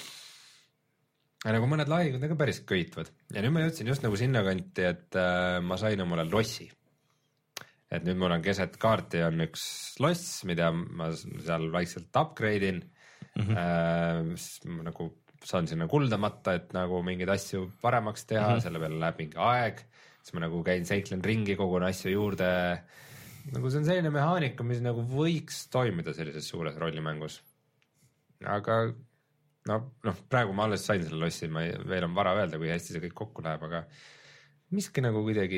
nagu mõned lahingud nagu päris köitvad ja nüüd ma jõudsin just nagu sinna kanti, et äh, ma sain omale lossi. et nüüd mul on keset kaarti on üks loss, mida ma seal vaikselt upgrade in mm. -hmm. äh, nagu saan sinna kulda matta, et nagu mingeid asju paremaks teha mm, -hmm. selle peale läheb mingi aeg, siis ma nagu käin, seiklen ringi, kogun asju juurde. nagu see on selline mehaanika, mis nagu võiks toimida sellises suures rollimängus. aga no, noh, praegu ma alles sain selle lossi, ma ei, veel on vara öelda, kui hästi see kõik kokku läheb, aga miski nagu kuidagi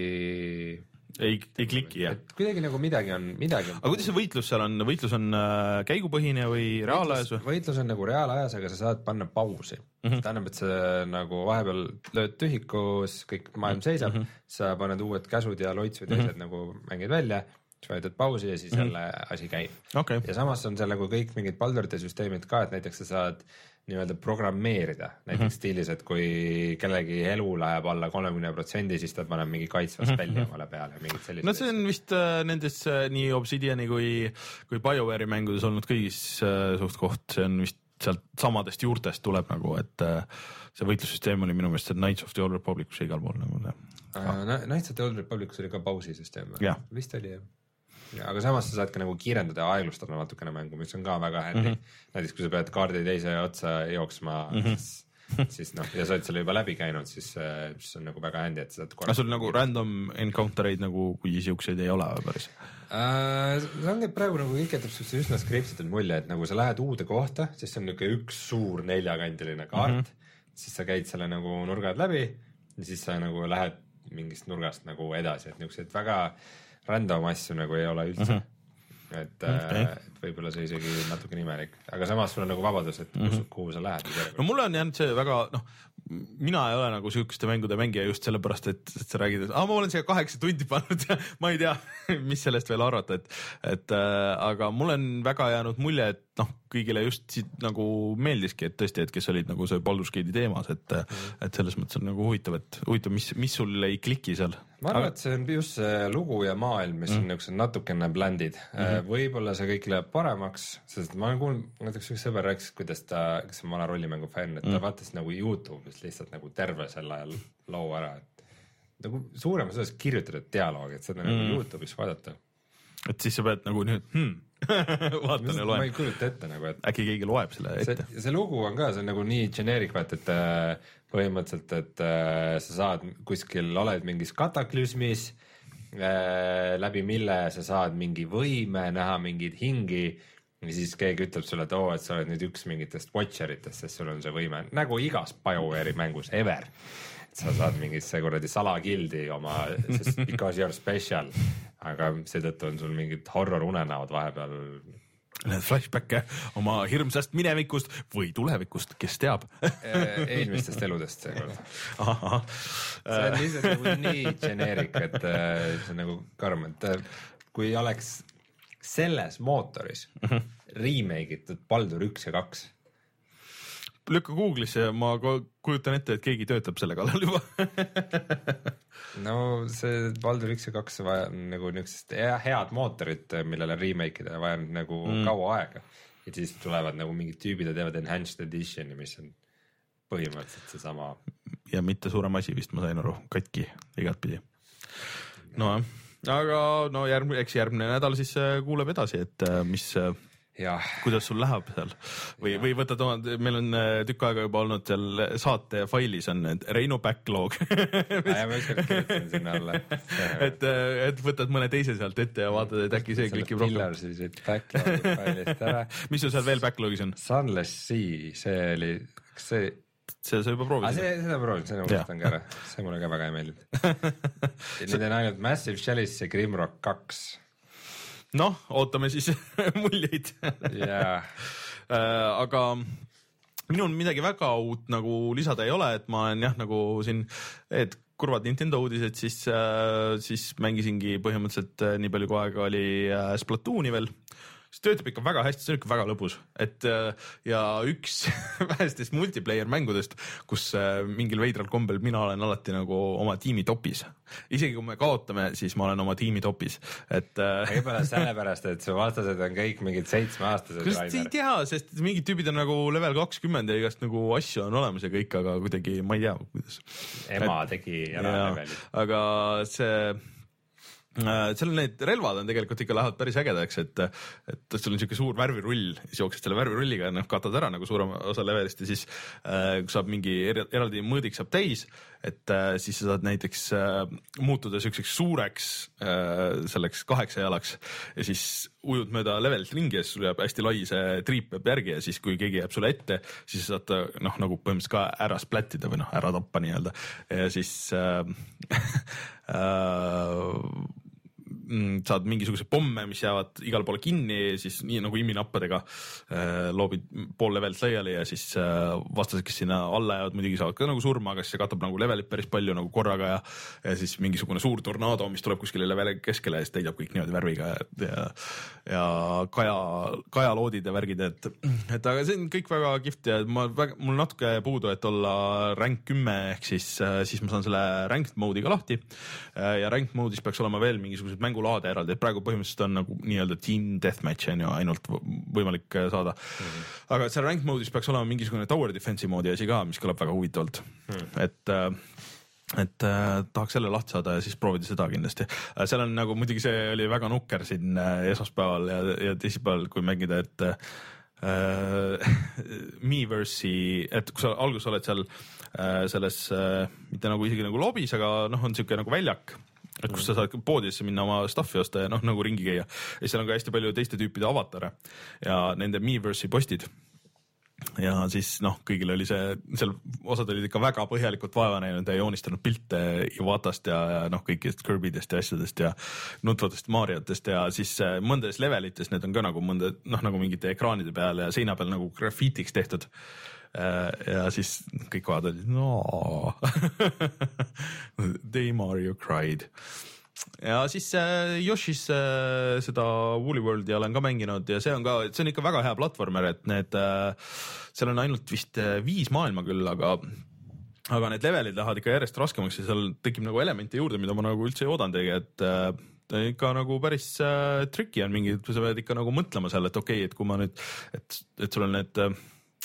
mm. ei, ei kliki jah. kuidagi nagu midagi on, midagi on. aga kuidas see võitlus seal on, võitlus on äh, käigupõhine või reaalajas või? võitlus on nagu reaalajas, aga sa saad panna pausi mm. -hmm. tähendab, et sa nagu vahepeal lööd tühikus, kõik maailm seisab mm, -hmm. sa paned uued käsud ja loitsud ja mm -hmm. asjad nagu mängid välja, sa võtad pausi ja siis mm -hmm. jälle asi käib okay.. ja samas on seal nagu kõik mingid Baldurite süsteemid ka, et näiteks sa saad nii-öelda programmeerida, näiteks mm -hmm. stiilis, et kui kellegi elu läheb alla kolmekümne protsendi, siis ta paneb mingi kaitsva spelli mm -hmm. omale peale. no see on vist äh, nendes äh, nii Obsidiani kui, kui BioWare'i mängudes olnud kõigis äh, suht koht, see on vist sealt samadest juurtest tuleb nagu, et äh, see võitlussüsteem oli minu meelest see Knights of the Old Republicus igal pool nagu see ah.. Knights of the Old Republicus oli ka pausisüsteem või? vist oli jah. Ja, aga samas sa saad ka nagu kiirendada ja aeglustada natukene mängu, mis on ka väga handy mm. -hmm. näiteks kui sa pead kaardi teise otsa jooksma mm, -hmm. siis, siis noh, ja sa oled selle juba läbi käinud, siis, siis on nagu väga handy, et sa saad aga sul nagu random encounter eid nagu, kui siukseid ei ole päris äh,? see ongi praegu nagu kõik jätab siukse üsna skriptitud mulje, et nagu sa lähed uude kohta, siis see on niisugune üks suur neljakandiline kaart mm, -hmm. siis sa käid selle nagu nurgad läbi ja siis sa nagu lähed mingist nurgast nagu edasi, et niisuguseid väga random asju nagu ei ole üldse mm. -hmm. et, okay. et võib-olla see isegi natuke imelik, aga samas sul on nagu vabadus, et mm -hmm. kuhu sa lähed. no mulle on jäänud see väga, noh, mina ei ole nagu sihukeste mängude mängija just sellepärast, et, et sa räägid, et ah, ma olen siia kaheksa tundi pannud ja ma ei tea, mis sellest veel arvata, et, et äh, aga mul on väga jäänud mulje, et noh, kõigile just siit nagu meeldiski, et tõesti, et kes olid nagu see Baldur's Gate'i teemas, et mm, -hmm. et selles mõttes on nagu huvitav, et huvitav, mis, mis sul ei kliki seal. ma arvan, et see on just see lugu ja maailm, mis mm -hmm. on niisugused natukene bländid mm. -hmm. võib-olla see kõik läheb paremaks, sest ma olen kuulnud, näiteks üks sõber rääkis, kuidas ta, kes on vana rollimängu fänn, et ta mm. vaatas nagu Youtube'is lihtsalt nagu terve selle loo ära, et nagu suuremas osas kirjutatud dialoogi, et seda mm. nagu Youtube'is vaadata. et siis sa pead nagu nüüd hmm. vaatan ja loen. ma ei kujuta ette nagu, et äkki keegi loeb selle ette. see, see lugu on ka, see on nagu nii generic, vaat et põhimõtteliselt, et äh, sa saad kuskil, oled mingis kataklüsmis äh, läbi mille sa saad mingi võime näha mingeid hingi ja siis keegi ütleb sulle, et oo, et sa oled nüüd üks mingitest watcheritest, sest sul on see võime nagu igas BioWare'i mängus ever. sa saad mingisse kuradi salakildi oma, sest because you are special, aga seetõttu on sul mingid horror unenäod vahepeal. Need flashback'e oma hirmsast minevikust või tulevikust, kes teab eelmistest eludest seekord. see on lihtsalt nagu nii generic, et see on nagu karm, et kui oleks selles mootoris mm -hmm. remake itud Baldur üks ja kaks. Lükka Google'isse ja ma kujutan ette, et keegi töötab selle kallal juba. no see Baldur üks ja kaks vaja nagu niisugust head mootorit, millele remake ida vaja nagu mm. kaua aega. ja siis tulevad nagu mingid tüübid ja teevad enhanced editioni, mis on põhimõtteliselt seesama. ja mitte suurem asi vist, ma sain aru, katki igat pidi. no jah, aga no järgmine, eks järgmine nädal siis kuuleb edasi, et mis kuidas sul läheb seal või, või võtad oma, meil on tükk aega juba olnud seal saate failis on need Reinu backlog ja ma ükskord kirjutasin sinna alla et, et võtad mõne teise sealt ette ja vaatad, et äkki see klikib rohkem. Backlog failist ära. Mis sul seal veel backlogis on? Sunless Sea, see oli, kas see see sa juba proovisid? See, seda proovisin, seda mõistan ka ära, see mulle ka väga ei meeldinud. Nüüd on ainult Massive Chalice ja Grimrock kaks. Noh, ootame siis muljeid yeah. Aga minul midagi väga uut nagu lisada ei ole, et ma olen jah, nagu siin, et kurvad Nintendo uudised, siis, siis mängisingi põhimõtteliselt nii palju kui aega oli Splatooni veel. See töötab ikka väga hästi, see on ikka väga lõbus, et ja üks vähestest multiplayer mängudest, kus mingil veidral kombel mina olen alati nagu oma tiimi topis. Isegi kui me kaotame, siis ma olen oma tiimi topis, et võib-olla sellepärast, et su vastased on kõik mingid seitsmeaastased. Kas ei tea, sest mingid tüübid on nagu level kakskümmend ja igast nagu asju on olemas ja kõik, aga kuidagi ma ei tea, kuidas. Ema et, tegi ära leveli. Aga see seal need relvad on tegelikult ikka lähevad päris ägedaks, et, et sul on siuke suur värvirull, siis jooksed selle värvirulliga ja noh, katad ära nagu suurem osa levelist ja siis äh, kui saab mingi eraldi mõõdik saab täis, et äh, siis sa saad näiteks äh, muutuda siukseks suureks äh, selleks kaheksa jalaks ja siis ujud mööda levelit ringi ja siis sul jääb hästi lai see triip jääb järgi ja siis kui keegi jääb sulle ette, siis sa saad noh, nagu põhimõtteliselt ka ära splattida või noh, ära tappa nii-öelda ja siis äh, äh, saad mingisuguse pomme, mis jäävad igale poole kinni, siis nii nagu iminappadega äh, loobid pool levelit laiali ja siis äh, vastased, kes sinna alla jäävad, muidugi saavad ka nagu surma, aga siis see katab nagu levelit päris palju nagu korraga ja, ja siis mingisugune suur tornaado, mis tuleb kuskile leveli keskele ja siis täidab kõik niimoodi värviga ja, ja kaja, kajaloodid ja värgid, et, et aga see on kõik väga kihvt ja ma väga, mul natuke puudu, et olla rank kümme ehk siis, siis ma saan selle ranked mode'iga lahti ja ranked mode'is peaks olema veel mingisugused mängu laade eraldi, et praegu põhimõtteliselt on nagu nii-öelda team deathmatch on ju ainult võimalik saada mm. -hmm. aga seal ranked mode'is peaks olema mingisugune tower defense'i moodi asi ka, mis kõlab väga huvitavalt mm. -hmm. et et äh, tahaks selle lahti saada ja siis proovida seda kindlasti. Seal on nagu muidugi see oli väga nukker siin esmaspäeval ja, ja teisipäeval, kui mängida, et äh, Miiverse'i, et kui sa alguses oled seal äh, selles äh, mitte nagu isegi nagu lobis, aga noh, on siuke nagu väljak, et kus sa saad poodidesse minna oma stuffi osta ja noh, nagu ringi käia. Ja seal on ka hästi palju teiste tüüpide avatare ja nende Miiverse'i postid. Ja siis noh, kõigil oli see, seal osad olid ikka väga põhjalikult vaeva näinud ja joonistanud pilte Iwatast ja, ja noh, kõikidest Kirbydest ja asjadest ja nutvatest Mariotest ja siis mõndades levelites need on ka nagu mõnda, noh nagu mingite ekraanide peal ja seina peal nagu grafiitiks tehtud. Ja siis kõik kohad olid no They Mario cried. Ja siis äh, Yoshi's äh, seda Woolly Worldi olen ka mänginud ja see on ka, see on ikka väga hea platvormer, et need äh, seal on ainult vist äh, viis maailma küll, aga aga need levelid lähevad ikka järjest raskemaks ja seal tekib nagu elemente juurde, mida ma nagu üldse ei oodandegi, et äh, ikka nagu päris äh, tricky on mingi, sa pead ikka nagu mõtlema seal, et okei okay,, et kui ma nüüd, et, et sul on need äh,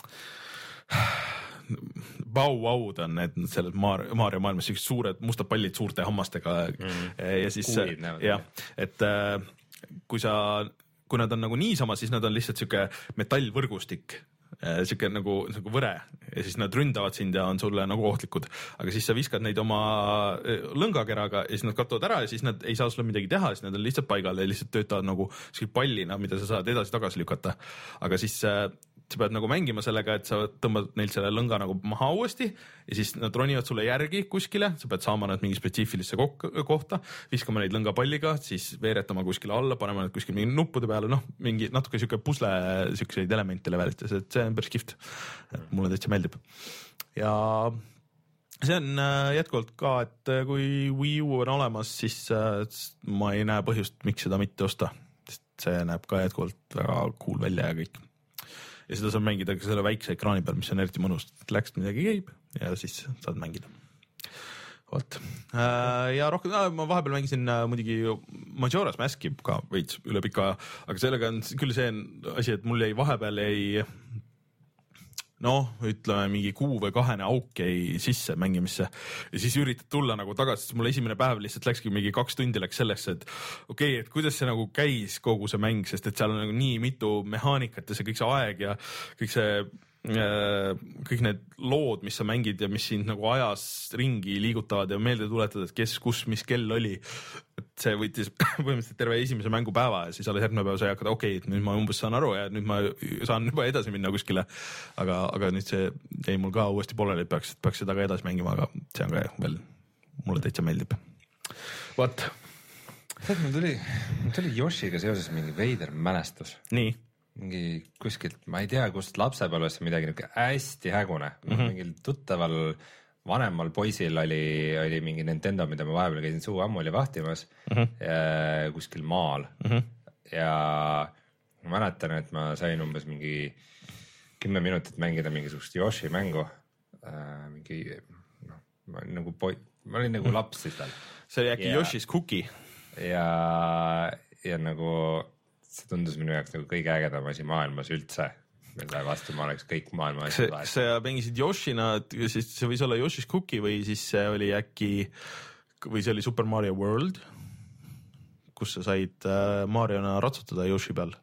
Bau-Waud on need selles Mario, Mario maailmas siuksed suured mustad pallid suurte hammastega mm. ja siis Kuulid, jah, et äh, kui sa, kui nad on nagu niisama, siis nad on lihtsalt siuke metallvõrgustik, äh, siuke nagu, nagu võre ja siis nad ründavad sind ja on sulle nagu ohtlikud, aga siis sa viskad neid oma lõngakeraga ja siis nad kattuvad ära ja siis nad ei saa sulle midagi teha, siis nad on lihtsalt paigal ja lihtsalt töötavad nagu pallina, mida sa saad edasi-tagasi lükata, aga siis äh, sa pead nagu mängima sellega, et sa tõmbad neilt selle lõnga nagu maha uuesti ja siis nad ronivad sulle järgi kuskile, sa pead saama nad mingi spetsiifilisse kohta, viskama neid lõngapalliga, siis veeretama kuskile alla, panema nad kuskil mingi nuppude peale, noh, mingi natuke siuke pusle, siukseid elemente levelites, et see on päris kihvt. Mulle täitsa meeldib. Ja see on jätkuvalt ka, et kui Wii U on olemas, siis ma ei näe põhjust, miks seda mitte osta, sest see näeb ka jätkuvalt väga cool välja ja kõik. Ja seda saab mängida ka selle väikse ekraani peal, mis on eriti mõnus. Läks midagi käib ja siis saad mängida. Vot. Ja rohkem, ma vahepeal mängisin muidugi Majora's Maski ka veits üle pika, aga sellega on küll see asi, et mul jäi vahepeal ei noh, ütleme mingi kuu või kahene auk jäi sisse mängimisse ja siis üritad tulla nagu tagasi, siis mul esimene päev lihtsalt läkski mingi kaks tundi läks selleks, et okei okay,, et kuidas see nagu käis kogu see mäng, sest et seal on nagu nii mitu mehaanikat ja see kõik see aeg ja kõik see kõik need lood, mis sa mängid ja mis sind nagu ajas ringi liigutavad ja meelde tuletavad, et kes, kus, mis kell oli. Et see võttis põhimõtteliselt terve esimese mängupäeva ja siis alles järgmine päev sai hakata, okei, okay, et nüüd ma umbes saan aru ja nüüd ma saan juba edasi minna kuskile. Aga, aga nüüd see jäi mul ka uuesti pooleli, et peaks, peaks seda ka edasi mängima, aga see on ka veel, mulle täitsa meeldib. What? Mul tuli, mul tuli Yoshiga seoses mingi veider mälestus. Nii. Mingi kuskilt, ma ei tea, kust lapsepõlvesse midagi hästi hägune mm. -hmm. Mingil tuttaval vanemal poisil oli, oli mingi Nintendo, mida ma vahepeal käisin suu ammuli vahtimas mm -hmm. kuskil maal mm. -hmm. Ja ma mäletan, et ma sain umbes mingi kümme minutit mängida mingisugust Yoshi mängu. Äh, mingi, noh, ma olin nagu poi-, ma olin nagu laps siis veel. See oli äkki ja, Yoshi's Cookie. Ja, ja nagu see tundus minu jaoks nagu kõige ägedam asi maailmas üldse, mille vastu ma oleks kõik maailma asjad vahet. Kas sa mängisid Yoshina, siis see võis olla Yoshi's Cookie või siis see oli äkki, või see oli Super Mario World, kus sa said Mariona ratsutada Yoshi peal?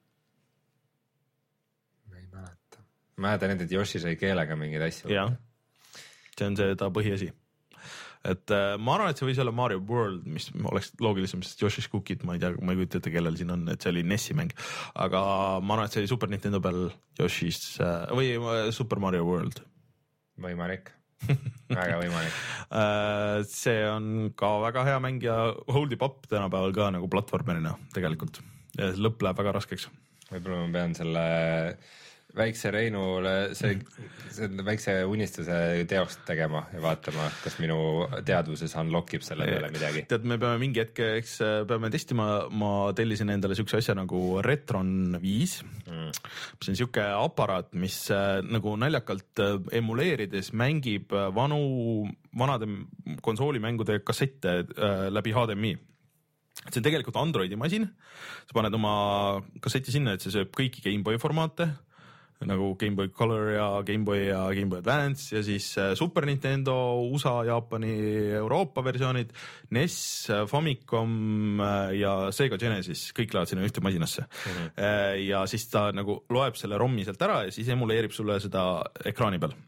Ma ei mäleta. Ma mäletan, et Yoshi sai keelega mingeid asju. Jah, see on see ta põhiasi. Et äh, ma arvan, et see võis olla Mario World, mis oleks loogilisem, sest Yoshi's Cookie'd ma ei tea, ma ei kujuta ette, kellel siin on, et see oli N E S-i mäng, aga ma arvan, et see oli Super Nintendo peal Yoshi's äh, või Super Mario World. Võimalik, väga võimalik. äh, see on ka väga hea mäng ja hold it up tänapäeval ka nagu platvormerina tegelikult. Ja lõpp läheb väga raskeks. Võib-olla ma pean selle väikse Reinule see, see väikse unistuse teost tegema ja vaatama, kas minu teadvuses unlockib selle peale midagi. Tead, me peame mingi hetke, eks peame testima, ma tellisin endale siukse asja nagu Retron viis, mm. mis on siuke aparaat, mis nagu naljakalt emuleerides mängib vanu, vanade konsoolimängude kassette läbi H D M I. See on tegelikult Androidi masin, sa paned oma kasseti sinna, et see sööb kõiki Game Boy formaate, nagu Game Boy Color ja Game Boy ja Game Boy Advance ja siis Super Nintendo, U S A, Jaapani, Euroopa versioonid, N E S, Famicom ja Sega Genesis, kõik lähevad sinna ühte masinasse. Mm-hmm. Ja siis ta nagu loeb selle ROM-i sealt ära ja siis emuleerib sulle seda ekraani peal.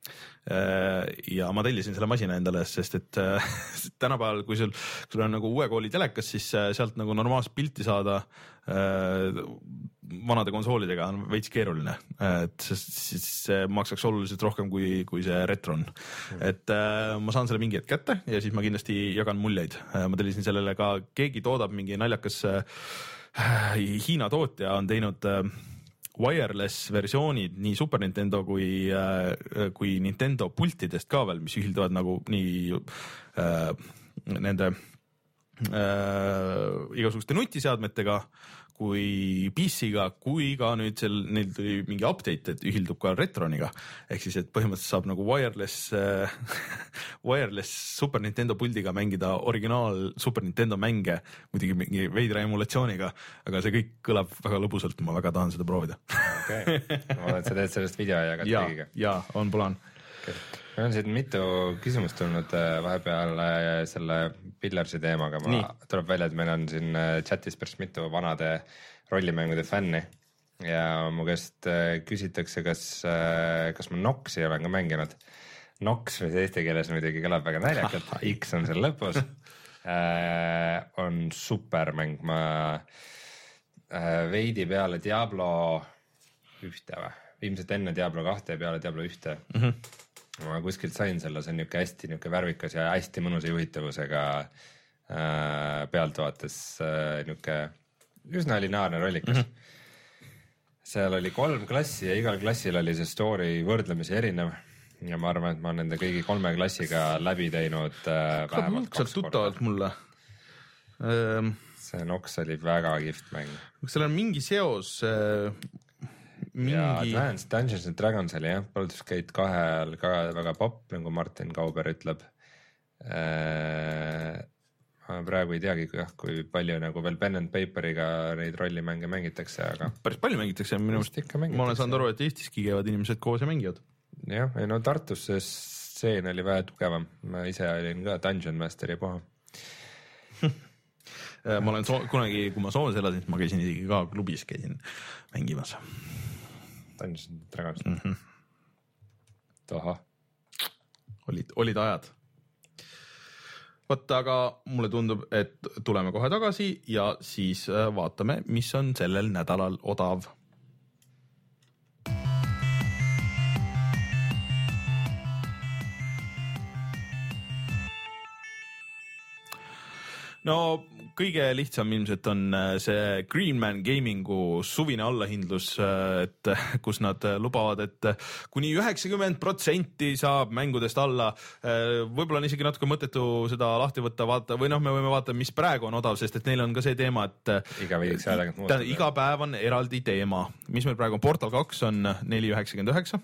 Ja ma tellisin selle masina endale, sest et tänapäeval, kui sul, sul on nagu uue kooli telekas, siis sealt nagu normaalset pilti saada vanade konsoolidega on veits keeruline, et siis see maksaks oluliselt rohkem kui, kui see Retron. Mm. Et ma saan selle mingi hetk kätte ja siis ma kindlasti jagan muljeid. Ma tellisin sellele ka, keegi toodab mingi naljakas Hiina tootja on teinud wireless versioonid nii Super Nintendo kui, äh, kui Nintendo pultidest ka veel, mis ühildavad nagu nii äh, nende äh, igasuguste nutiseadmetega kui P C-ga, kui ka nüüd sel, neil tuli mingi update, et ühildub ka Retroniga. Ehk siis, et põhimõtteliselt saab nagu wireless, äh, wireless Super Nintendo puldiga mängida originaal Super Nintendo mänge, muidugi mingi veidra emulatsiooniga, aga see kõik kõlab väga lõbusalt, ma väga tahan seda proovida. Okei, ma olen, et sa teed sellest video ja jagad kõigiga. Jaa, on plaan. Okay. Me on siin mitu küsimust tulnud vahepeal selle Pillarsi teemaga, ma Nii. tuleb välja, et meil on siin chatis päris mitu vanade rollimängude fänni ja mu käest küsitakse, kas, kas ma Noxi olen ka mänginud. Nox, mis eesti keeles muidugi kõlab väga naljakalt, X on seal lõpus, on super mäng, ma veidi peale Diablo ühte või, ilmselt enne Diablo kahte ja peale Diablo ühte. Mhm. Ma kuskilt sain selle, see on niuke hästi niuke värvikas ja hästi mõnusa juhitavusega äh, pealt vaates äh, niuke üsna lineaarne rollikas. Mm-hmm. Seal oli kolm klassi ja igal klassil oli see story võrdlemisi erinev ja ma arvan, et ma olen nende kõigi kolme klassiga läbi teinud äh, vähemalt kaks korda. Mulle. Ähm, see Nox oli väga kift mäng. Kas seal on mingi seos... Äh... Mingi... Ja Advanced Dungeons and Dragons oli jah, Baldur's Gate kahel ka väga popp, nagu Martin Kauber ütleb. Äh, ma praegu ei teagi, kui palju nagu veel pen and paperiga neid rollimänge mängitakse, aga... Päris palju mängitakse, minu mõist, ma olen saanud aru, et Eestiski käivad inimesed koos ja mängivad. jah, ei no Tartus see stseen oli vähe tugevam, ma ise olin ka Dungeon Masteri poha. ma olen so- kunagi, kui ma Soomes elasin, ma käisin isegi ka klubis, käisin mängimas. Dungeons and Dragons mm. -hmm. Ahah. Olid, olid ajad. Võt, aga mulle tundub, et tuleme kohe tagasi ja siis vaatame, mis on sellel nädalal odav. No kõige lihtsam ilmselt on see Greenman Gamingu suvine allahindlus, et kus nad lubavad, et kuni üheksakümmend protsenti saab mängudest alla. Võib-olla on isegi natuke mõttetu seda lahti võtta, vaata, või noh, me võime vaata, mis praegu on odav, sest et neil on ka see teema, et iga, ta, iga päev on eraldi teema. Mis meil praegu on? Portal kaks on neli üheksakümmend üheksa.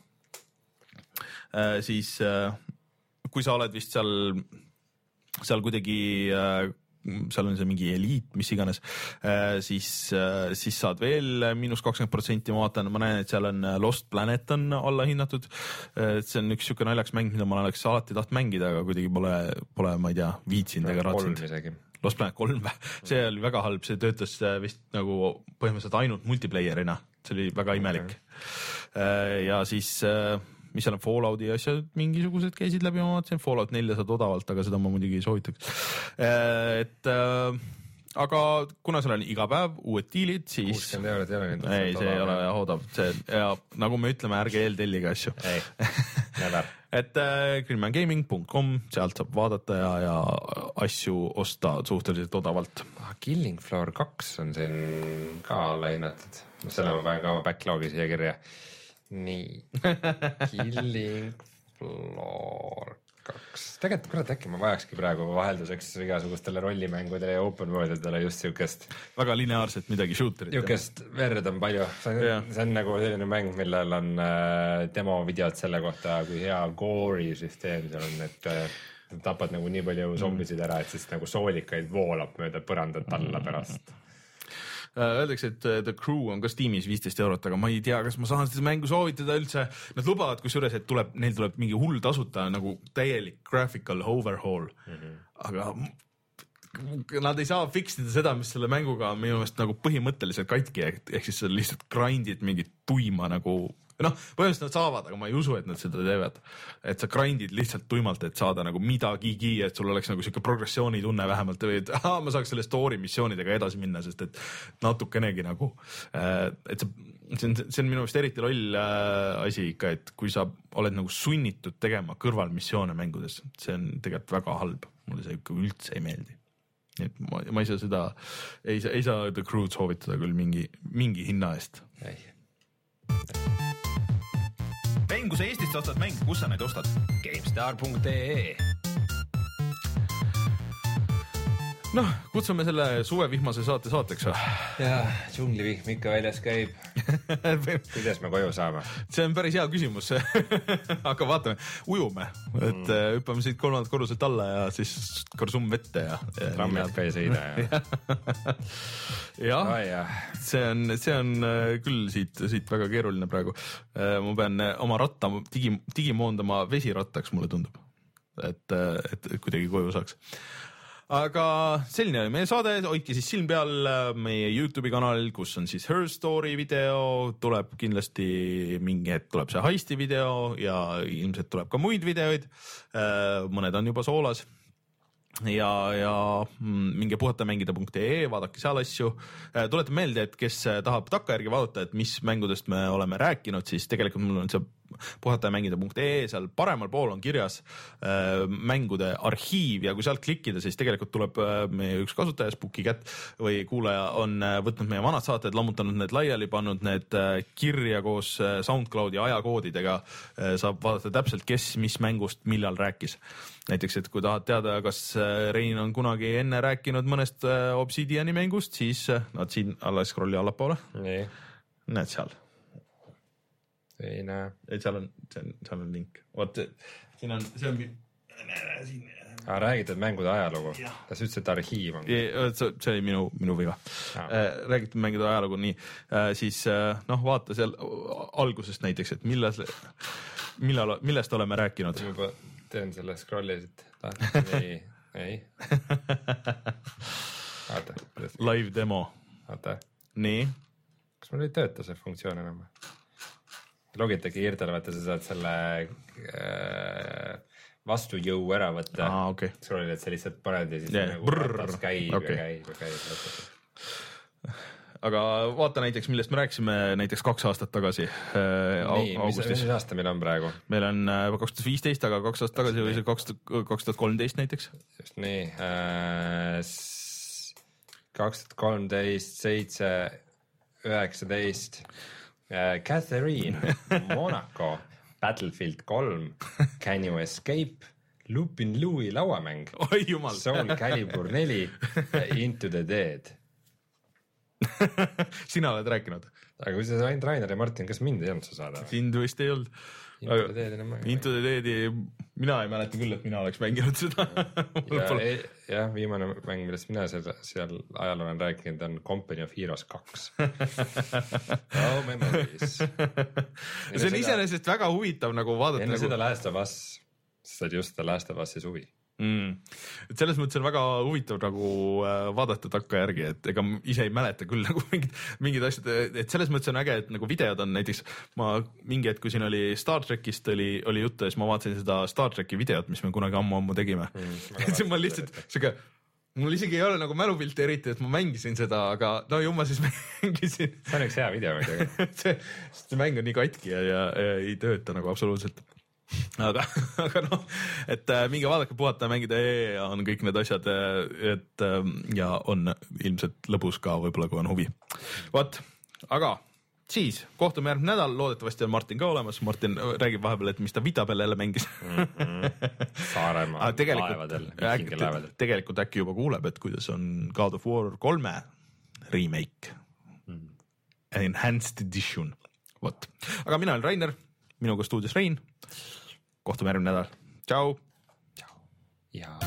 Siis kui sa oled vist seal, seal kuidagi seal on see mingi eliit, mis iganes, siis, siis saad veel miinus kakskümmend protsenti, ma vaatan, ma näen, et seal on Lost Planet on alla hinnatud. See on üks siuke naljaks mäng, mida ma oleks alati taht mängida, aga kuidagi pole, pole, ma ei tea, viitsinud ega ratsinud. Lost Planet kolm, see oli väga halb, see töötas vist nagu põhimõtteliselt ainult multiplayerina, see oli väga imelik. Ja siis mis seal on Fallouti asjad, mingisugused käisid läbi, ma vaatasin, Fallout nelja saad odavalt, aga seda ma muidugi ei soovitaks. Et, aga kuna seal on iga päev uued diilid, siis kuuskümmend eurot ei ole nüüd. Ei, see ei ole odav. See, ja nagu me ütleme, ärge eeltellige asju. Ei, never. Et greenman gaming punkt com, sealt saab vaadata ja, ja asju osta suhteliselt odavalt. Killing Floor kaks on siin ka alla hinnatud. Selle ma panen ka backlogi siia kirja. Nii, Killing Floor kaks. Tegelikult kurat äkki ma vajakski praegu vahelduseks igasugustele rollimängudele ja open worldidele just siukest väga lineaarselt midagi shooterit. Siukest verd on palju. See on, yeah. see on nagu selline mäng, millel on äh, demo videod selle kohta, kui hea gory süsteem seal on, et äh, tapad nagu nii palju zombisid ära, et siis nagu soolikaid voolab mööda põrandat alla pärast. Öeldakse, et The Crew on ka Steamis viisteist eurot, aga ma ei tea, kas ma saan seda mängu soovitada üldse. Nad lubavad kusjuures, et tuleb, neil tuleb mingi hull tasuta nagu täielik graphical overhaul. Mm-hmm. Aga nad ei saa fiksida seda, mis selle mänguga on minu meelest nagu põhimõtteliselt katki, ehk siis sa lihtsalt grindid mingit tuima nagu noh, põhimõtteliselt nad saavad, aga ma ei usu, et nad seda teevad. Et sa grindid lihtsalt tuimalt, et saada nagu midagigi, et sul oleks nagu siuke progressiooni tunne vähemalt või et aha, ma saaks selle story missioonidega edasi minna, sest et natukenegi nagu, et see, see on, see on minu meelest eriti loll asi ikka, et kui sa oled nagu sunnitud tegema kõrvalmissioone mängudes, see on tegelikult väga halb. Mulle see ikka üldse ei meeldi. Et ma, ma ei saa seda, ei saa, ei saa The Crew soovitada küll mingi, mingi hinna eest. Ei. Mäng, kui sa Eestist ostad mäng, kus sa neid ostad? GameStar punkt ee Noh, kutsume selle suvevihmase saate saateks. Jaa, džunglivihm ikka väljas käib. Kuidas me koju saame? See on päris hea küsimus. Aga vaatame, ujume, et mm. hüppame siit kolmandalt korruselt alla ja siis korsumm vette ja... Trammid ka ei sõida ja... jah, oh, jah. See on, see on küll siit, siit väga keeruline praegu. Ma pean oma ratta digi, digimoondama vesirattaks, mulle tundub. Et, et kuidagi koju saaks. Aga selline oli meie saade, hoidke siis silm peal meie YouTube'i kanalil, kus on siis Her Story video, tuleb kindlasti mingi hetk tuleb see heisti video ja ilmselt tuleb ka muid videoid, mõned on juba soolas. Ja, ja minge puhatamängida punkt ee, vaadake seal asju. Tuletan meelde, et kes tahab takkajärgi vaadata, et mis mängudest me oleme rääkinud, siis tegelikult mul on see puhatamängida punkt ee, seal paremal pool on kirjas äh, mängude arhiiv ja kui sealt klikkida, siis tegelikult tuleb äh, meie üks kasutaja, Spooky Cat või kuulaja on äh, võtnud meie vanad saated, lammutanud need laiali, pannud need äh, kirja koos äh, SoundCloudi ajakoodidega, äh, saab vaadata täpselt, kes mis mängust millal rääkis. Näiteks, et kui tahad teada, kas äh, Rein on kunagi enne rääkinud mõnest äh, Obsidiani mängust, siis äh, nad siin alla scrolli allapoole. Nii. Näed seal. Ei näe. Et seal on, seal, seal on link. Oot, siin on, see on, siin. Ah, räägitud mängude ajalugu. Ta ütles, et arhiiv on. See, see oli minu, minu viga. Ah. Räägitud mängude ajalugu nii. Siis noh, vaata seal algusest näiteks, et millal millal, millest oleme rääkinud? Ma juba teen selle scrolli siit. Ei, ei. Vaata. Live demo. Vaata. Nii. Kas mul ei tööta see funktsioon enam? Logiteki Irtel, vaata, sa saad selle äh, vastu jõu ära võtta. Aa, okei. Okay. Scrollid, et sa lihtsalt paned ja siis yeah. nagu ratas käib okay. ja käib ja käib. Aga vaata näiteks, millest me rääkisime näiteks kaks aastat tagasi. Nii, mis, mis aasta meil on praegu? Meil on kaks tuhat viisteist, aga kaks aastat tagasi oli see kaks tuhat kolmteist näiteks. Just nii. kaks tuhat kolmteist, seitse, üheksateist. Catherine, Monaco, Battlefield kolm, Can You Escape, Lupin Louis lauamäng, Oi, jumal. Soul Calibur neli, Into the Dead. Sina oled rääkinud. Aga kui sa ainult Rainer ja Martin, kas mind ei olnud sa saada? Sind vist ei olnud. Into the Dead enam. Into the Deadi, mina ei mäleta küll, et mina oleks mänginud seda. ja, ei, jah, viimane mäng, millest mina seal, seal ajal olen rääkinud, on Company of Heroes kaks. Oh, memories. See on iseenesest väga huvitav nagu vaadata. Enne nagu... seda Last of Us, sa olid just Last of Us'i suvi. Mm. Et selles mõttes on väga huvitav nagu äh, vaadata takka järgi, et ega ise ei mäleta küll nagu mingid, mingid asjad, et selles mõttes on äge, et nagu videod on näiteks, ma mingi hetk, kui siin oli Star Trekist oli, oli juttu ja siis ma vaatasin seda Star Treki videot, mis me kunagi ammu-ammu tegime mm,. et see ma lihtsalt, siuke, mul isegi ei ole nagu mälupilti eriti, et ma mängisin seda, aga no ju ma siis mängisin. See on üks hea video muidugi. see, see mäng on nii katki ja, ja, ja ei tööta nagu absoluutselt. aga, aga noh, et äh, minge vaadake, puhata, mängida e on kõik need asjad, et äh, ja on ilmselt lõbus ka võib-olla, kui on huvi. Vot, aga siis kohtume järgmine nädal, loodetavasti on Martin ka olemas. Martin räägib vahepeal, et mis ta Vita peal jälle mängis. Mm-hmm. Saaremaa laevadel, viikingi laevadel. Tegelikult äkki juba kuuleb, et kuidas on God of War kolme remake. Mm. Enhanced edition. Vot, aga mina olen Rainer, minuga stuudios Rein. Kohtume järgmine nädal. Ciao. Ciao. Ja